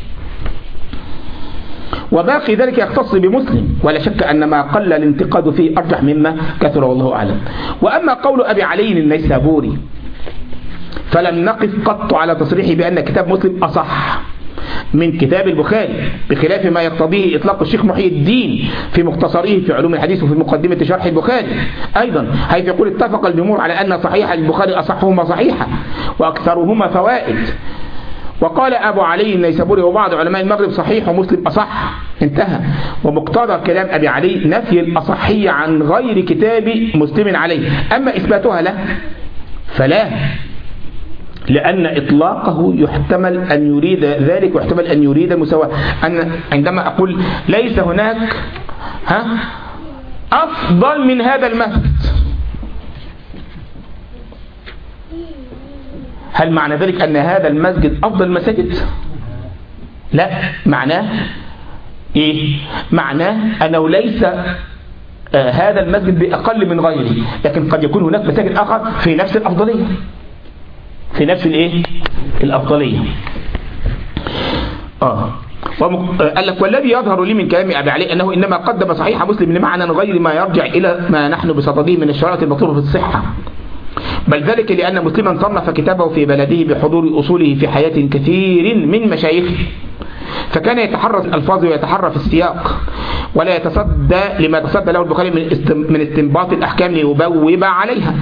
وباقي ذلك يختص بمسلم، ولا شك أن ما قل الانتقاد فيه أرجح مما كثر والله أعلم. وأما قول أبي علي النيسابوري فلم نقف قط على تصريحه بأن كتاب مسلم أصح من كتاب البخاري، بخلاف ما يقتضيه إطلاق الشيخ محي الدين في مختصره في علوم الحديث وفي مقدمة شرح البخاري أيضا، حيث يقول اتفق الجمهور على أن صحيح البخاري أصحهما صحيحا وأكثرهما فوائد. وقال أبو علي النيسابوري وبعض علماء المغرب صحيح ومسلم أصح، انتهى. ومقتضى كلام أبي علي نفي الأصحية عن غير كتاب مسلم عليه، أما إثباتها له فلا، لأن إطلاقه يحتمل أن يريد ذلك ويحتمل أن يريد المساواة. أن عندما أقول ليس هناك ها أفضل من هذا المسجد، هل معنى ذلك أن هذا المسجد أفضل المساجد؟ لا، معناه إيه؟ معناه أنه ليس آه هذا المسجد بأقل من غيره، لكن قد يكون هناك مساجد آخر في نفس الأفضلية، في نفس الايه الافضليه. اه قال لك والذي يظهر لي من كلام ابي علي انه انما قدم صحيح مسلم لمعنى غير ما يرجع الى ما نحن بصدده من الشرائط المطلوبه في الصحه، بل ذلك لان مسلما صنف كتابه في بلده بحضور اصوله في حياه كثير من مشايخه، فكان يتحرى الألفاظ ويتحرى في السياق، ولا يتصدى لما تصدى له البخاري من من استنباط الأحكام ليبوب عليها.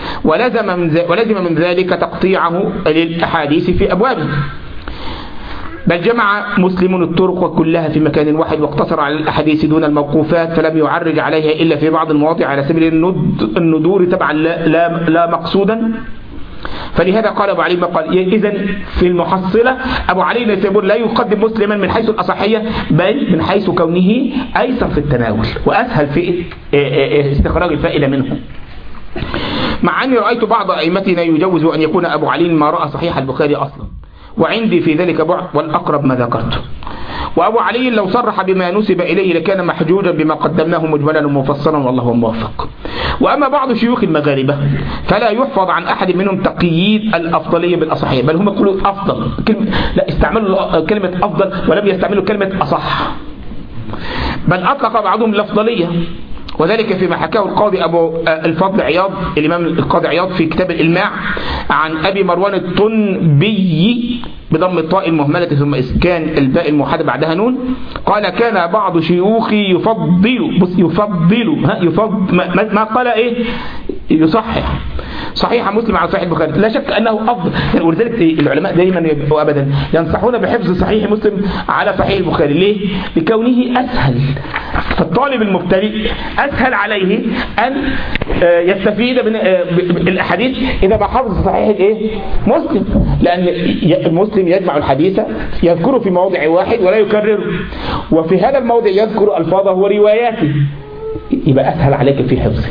ولزم من, ولزم من ذلك تقطيعه للأحاديث في أبوابه، بل جمع مسلم الطرق كلها في مكان واحد واقتصر على الأحاديث دون الموقوفات، فلم يعرج عليها إلا في بعض المواضع على سبيل الندور تبعا لا, لا, لا مقصودا. فلهذا قال أبو علي ما قال. إذن في المحصلة أبو علي النيسابوري لا يقدم مسلما من حيث الأصحية، بل من حيث كونه أيسر في التناول وأسهل في استخراج الفائدة منه، مع أني رأيت بعض أئمتنا يجوز أن يكون أبو علي ما رأى صحيح البخاري أصلا، وعندي في ذلك بعد، والأقرب ما ذكرته. وأبو علي لو صرح بما نسب إليه لكان محجوجا بما قدمناه مجملا ومفصلا، والله موفق. وأما بعض شيوخ المغاربة فلا يحفظ عن أحد منهم تقييد الأفضلية بالأصحية، بل هم يقولوا أفضل، كلمة لا استعملوا كلمة أفضل ولم يستعملوا كلمة أصح، بل أطلق بعضهم الأفضلية، وذلك فيما حكاه القاضي أبو الفضل عياض الإمام القاضي عياض في كتاب الإلماع عن أبي مروان الطنبي بضم الطاء المهملة ثم إسكان الباء الموحدة بعدها نون. قال كان بعض شيوخي يفضل بص يفضل ها يفضل ما, ما قال إيه يصحح صحيح مسلم على صحيح البخاري، لا شك أنه أفضل. ولذلك العلماء دائما وأبدا ينصحون بحفظ صحيح مسلم على صحيح البخاري. ليه؟ لكونه أسهل، فالطالب المبتدئ أسهل عليه أن يستفيد من الأحاديث إذا ما حفظ صحيح الإيه مسلم، لأن المسلم يجمع الحديث يذكره في موضع واحد ولا يكرره، وفي هذا الموضع يذكر ألفاظه ورواياته، يبقى أسهل عليك في حفظه.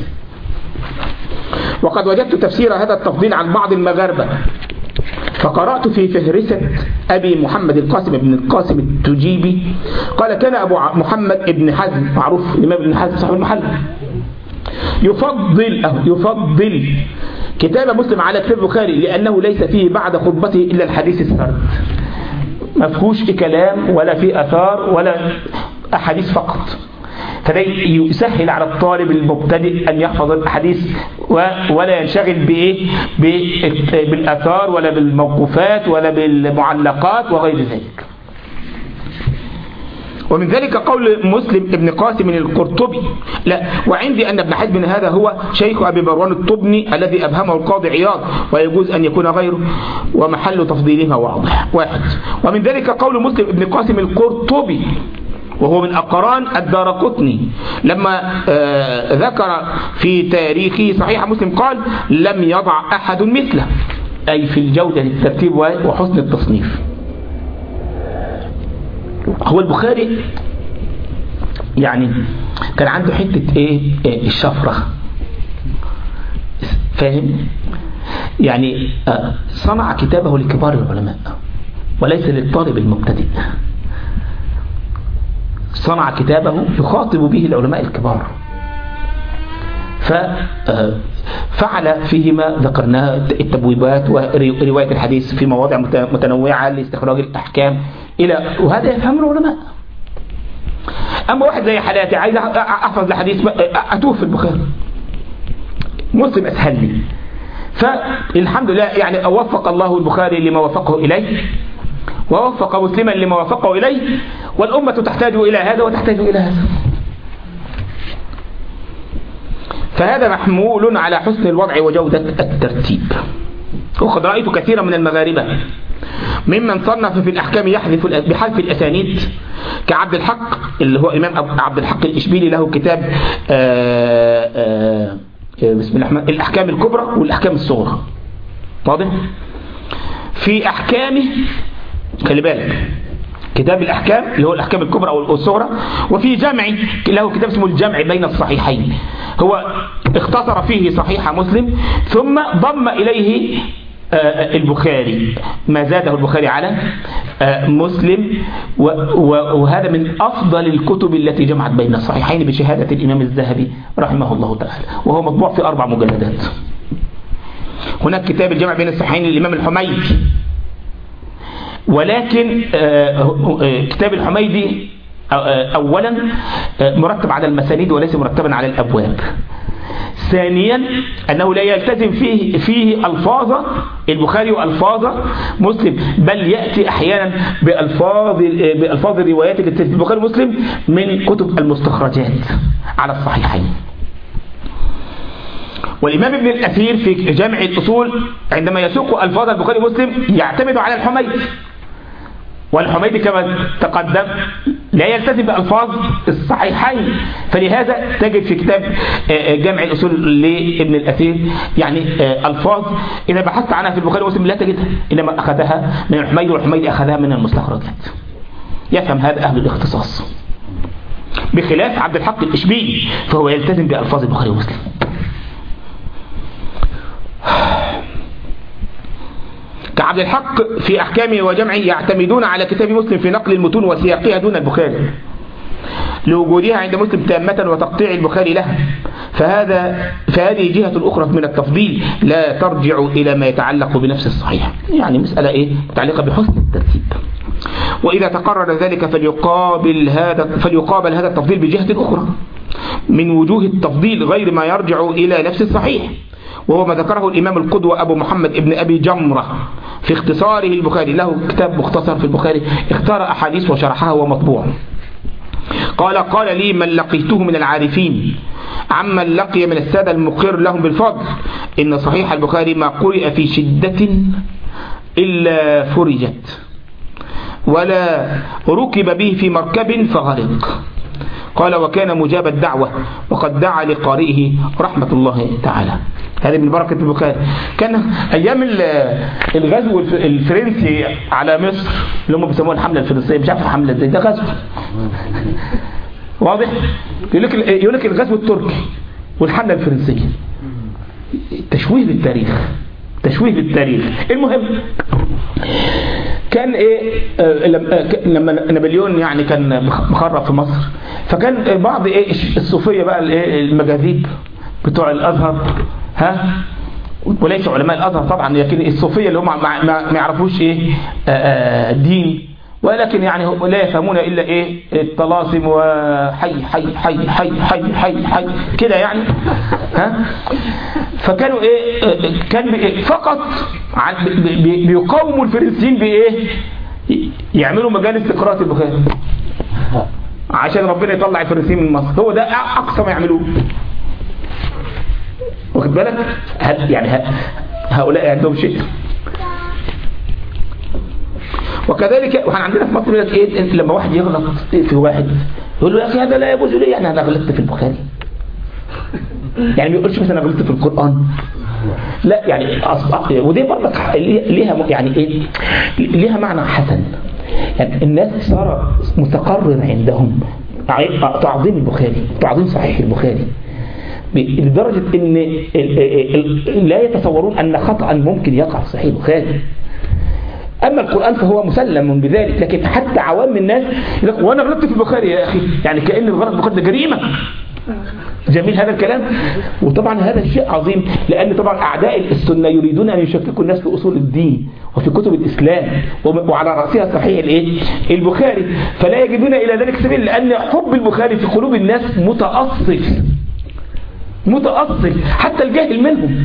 وقد وجدت تفسير هذا التفضيل عن بعض المغاربة، فقرأت في فهرسة أبي محمد القاسم بن القاسم التجيبي قال كان أبو محمد بن حزم معروف الإمام ابن حزم صاحب المحل يفضل أه يفضل كتاب مسلم على كتاب البخاري لأنه ليس فيه بعد خطبته إلا الحديث السرد، ما فيهوش كلام ولا فيه أثار ولا أحاديث فقط، فده يسهل على الطالب المبتدئ أن يحفظ الحديث ولا ينشغل بإيه بالآثار ولا بالموقوفات ولا بالمعلقات وغير ذلك. ومن ذلك قول مسلم ابن قاسم القرطبي لا وعندي أن ابن حزم هذا هو شيخ أبي مروان الطبني الذي أبهمه القاضي عياض، ويجوز أن يكون غيره، ومحل تفضيلهما واضح. واحد. ومن ذلك قول مسلم ابن قاسم القرطبي وهو من أقران الدارقطني لما آه ذكر في تاريخه صحيح مسلم قال لم يضع أحد مثله، أي في الجودة الترتيب وحسن التصنيف. هو البخاري يعني كان عنده حتة إيه, إيه الشفرة، فاهم؟ يعني آه صنع كتابه لكبار العلماء وليس للطالب المبتدئ، صنع كتابه يخاطب به العلماء الكبار، ففعل فيه ما ذكرناه التبويبات ورواية الحديث في مواضع متنوعة لاستخراج الأحكام إلى وهذا يفهم العلماء. أما واحد زي حالاتي عايز أحفظ الحديث أتوه في البخاري، مسلم أسهل لي، فالحمد لله يعني وفق الله البخاري لما وفقه إليه ووفق مسلما لما وفقه إليه، والأمة تحتاج إلى هذا وتحتاج إلى هذا، فهذا محمول على حسن الوضع وجودة الترتيب. وقد رأيت كثيرا من المغاربة ممن صنف في الأحكام يحذف بحذف الأسانيد كعبد الحق اللي هو إمام عبد الحق الإشبيلي، له كتاب آآ آآ بسم الله الرحمن الأحكام الكبرى والأحكام الصغرى، واضح؟ في أحكامه خلي بالك كتاب الأحكام اللي هو الأحكام الكبرى أو الصغرى، وفي جمع له كتاب اسمه الجمع بين الصحيحين، هو اختصر فيه صحيح مسلم ثم ضم إليه البخاري ما زاده البخاري على مسلم، وهذا من أفضل الكتب التي جمعت بين الصحيحين بشهادة الإمام الذهبي رحمه الله تعالى، وهو مطبوع في أربع مجلدات. هناك كتاب الجمع بين الصحيحين للإمام الحميدي، ولكن كتاب الحميدي أولا مرتب على المسانيد وليس مرتبا على الأبواب. ثانيا أنه لا يلتزم فيه فيه ألفاظ البخاري وألفاظ مسلم، بل يأتي أحيانا بألفاظ بألفاظ الروايات التي في البخاري ومسلم من كتب المستخرجات على الصحيحين. والإمام ابن الأثير في جامع الأصول عندما يسوق ألفاظ البخاري ومسلم يعتمد على الحميدي، والحميدي كما تقدم لا يلتزم بألفاظ الصحيحين، فلهذا تجد في كتاب جامع الأصول لابن الأثير يعني ألفاظ إذا بحثت عنها في البخاري ومسلم لا تجدها، إنما أخذها من الحميدي والحميدي أخذها من المستخرجات. يفهم هذا أهل الاختصاص، بخلاف عبد الحق الإشبيلي فهو يلتزم بألفاظ البخاري ومسلم. كعبد الحق في أحكامه وجمعه يعتمدون على كتاب مسلم في نقل المتون وسياقها دون البخاري لوجودها عند مسلم تامة وتقطيع البخاري لها، فهذا فهذه جهة أخرى من التفضيل لا ترجع إلى ما يتعلق بنفس الصحيح، يعني مسألة إيه متعلقة بحسن الترتيب. وإذا تقرر ذلك فليقابل هذا فليقابل هذا التفضيل بجهة أخرى من وجوه التفضيل غير ما يرجع إلى نفس الصحيح، وهو ما ذكره الإمام القدوة أبو محمد ابن أبي جمرة في اختصاره البخاري، له كتاب مختصر في البخاري اختار أحاديث وشرحها ومطبوع. قال قال لي من لقيته من العارفين عمن لقي من السادة المقر لهم بالفضل إن صحيح البخاري ما قرئ في شدة إلا فرجت ولا ركب به في مركب فغرق. قال وكان مجاب الدعوة وقد دعا لقارئه رحمة الله تعالى. هذه من بركة البخاري. كان أيام الغزو الفرنسي على مصر اللي هم بيسموها الحملة الفرنسية، مش عارف الحملة ازاي، ده غزو واضح. يقول لك يقول لك الغزو التركي والحملة الفرنسية، تشويه بالتاريخ تشويه بالتاريخ. المهم كان ايه لما نابليون يعني كان مخرب في مصر، فكان بعض ايه الصوفيه بقى المجاذيب بتوع الازهر، ها وليس علماء الازهر طبعا، لكن الصوفيه اللي هم ما, ما يعرفوش ايه دين، ولكن يعني لا يفهمون الا ايه الطلاسم وحي حي حي حي حي حي حي كده يعني، ها. فكانوا ايه كان فقط بيقاوموا الفرنسيين بايه، يعملوا مجالس لقراءة البخاري عشان ربنا يطلع الفرنسيين من مصر. هو ده اقصى ما يعملوه، واخد بالك يعني هؤلاء عندهم شيء. وكذلك وحنا عندنا في مصر يقول لك ايه لما واحد يغلط في واحد يقول له يا اخي هذا لا يجوز لي، يعني انا غلطت في البخاري، يعني ما يقولش مثلا انا غلطت في القرآن، لا يعني أصبح. ودي برضك ليها يعني ايه ليها معنى حسن، يعني الناس صار متقرر عندهم تعظيم البخاري، تعظيم صحيح البخاري، لدرجة ان لا يتصورون ان خطأ ممكن يقع في صحيح البخاري. أما القرآن فهو مسلم بذلك، لكن حتى عوام الناس يقول لك وأنا غلطت في البخاري يا أخي، يعني كأن الغلط في البخاري ده جريمة. جميل هذا الكلام. وطبعا هذا شيء عظيم، لأن طبعا أعداء السنة يريدون أن يشككوا الناس في أصول الدين وفي كتب الإسلام، وعلى رأسها صحيح الإيه البخاري، فلا يجدون إلى ذلك سبيل، لأن حب البخاري في قلوب الناس متأصل متأصل حتى الجاهل منهم،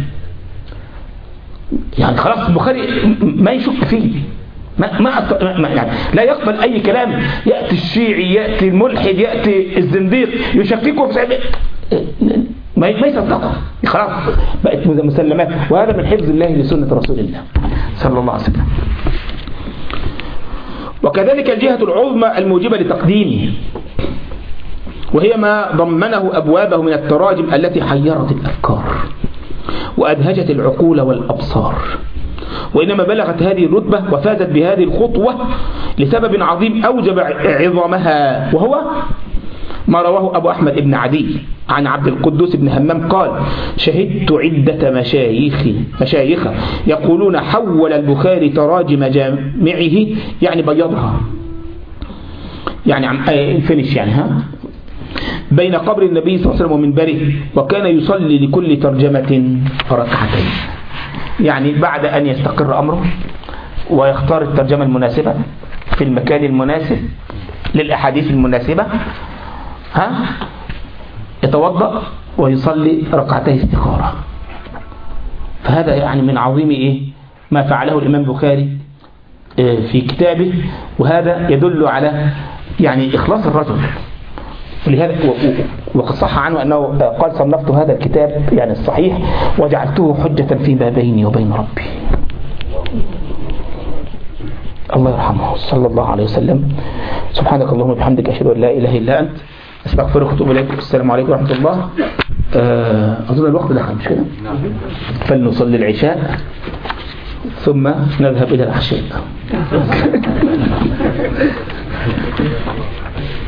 يعني خلاص البخاري ما يشك فيه، ما ما يعني لا يقبل أي كلام. يأتي الشيعي، يأتي الملحد، يأتي الزنديق يشككه في ما ما يصدقه، خلاص بقت مسلمات. وهذا من حفظ الله لسنة رسول الله صلى الله عليه وسلم. وكذلك الجهة العظمى الموجبة لتقديمه، وهي ما ضمنه أبوابه من التراجم التي حيرت الأفكار وأدهجت العقول والأبصار، وإنما بلغت هذه الرتبة وفازت بهذه الخطوة لسبب عظيم أوجب عظمها، وهو ما رواه أبو أحمد بن عدي عن عبد القدوس بن همام قال شهدت عدة مشايخ مشايخ يقولون حول البخاري تراجم جامعه، يعني بيضها، يعني عم الفينش يعني ها بين قبر النبي صلى الله عليه وسلم ومنبره، وكان يصلي لكل ترجمة ركعتين، يعني بعد أن يستقر أمره ويختار الترجمة المناسبة في المكان المناسب للأحاديث المناسبة، ها يتوضأ ويصلي ركعتي استخارة. فهذا يعني من عظيم إيه ما فعله الإمام البخاري في كتابه، وهذا يدل على يعني إخلاص الرجل ولهذا وقد صح عنه أنه قال صنفت هذا الكتاب يعني الصحيح وجعلته حجة فيما بيني وبين ربي. الله يرحمه صلى الله عليه وسلم. سبحانك اللهم وبحمدك أشهد أن لا إله إلا أنت أستغفرك وأتوب إليك. السلام عليكم ورحمة الله. أظن الوقت دخل مش كده؟ فلنصلي العشاء ثم نذهب إلى العشاء.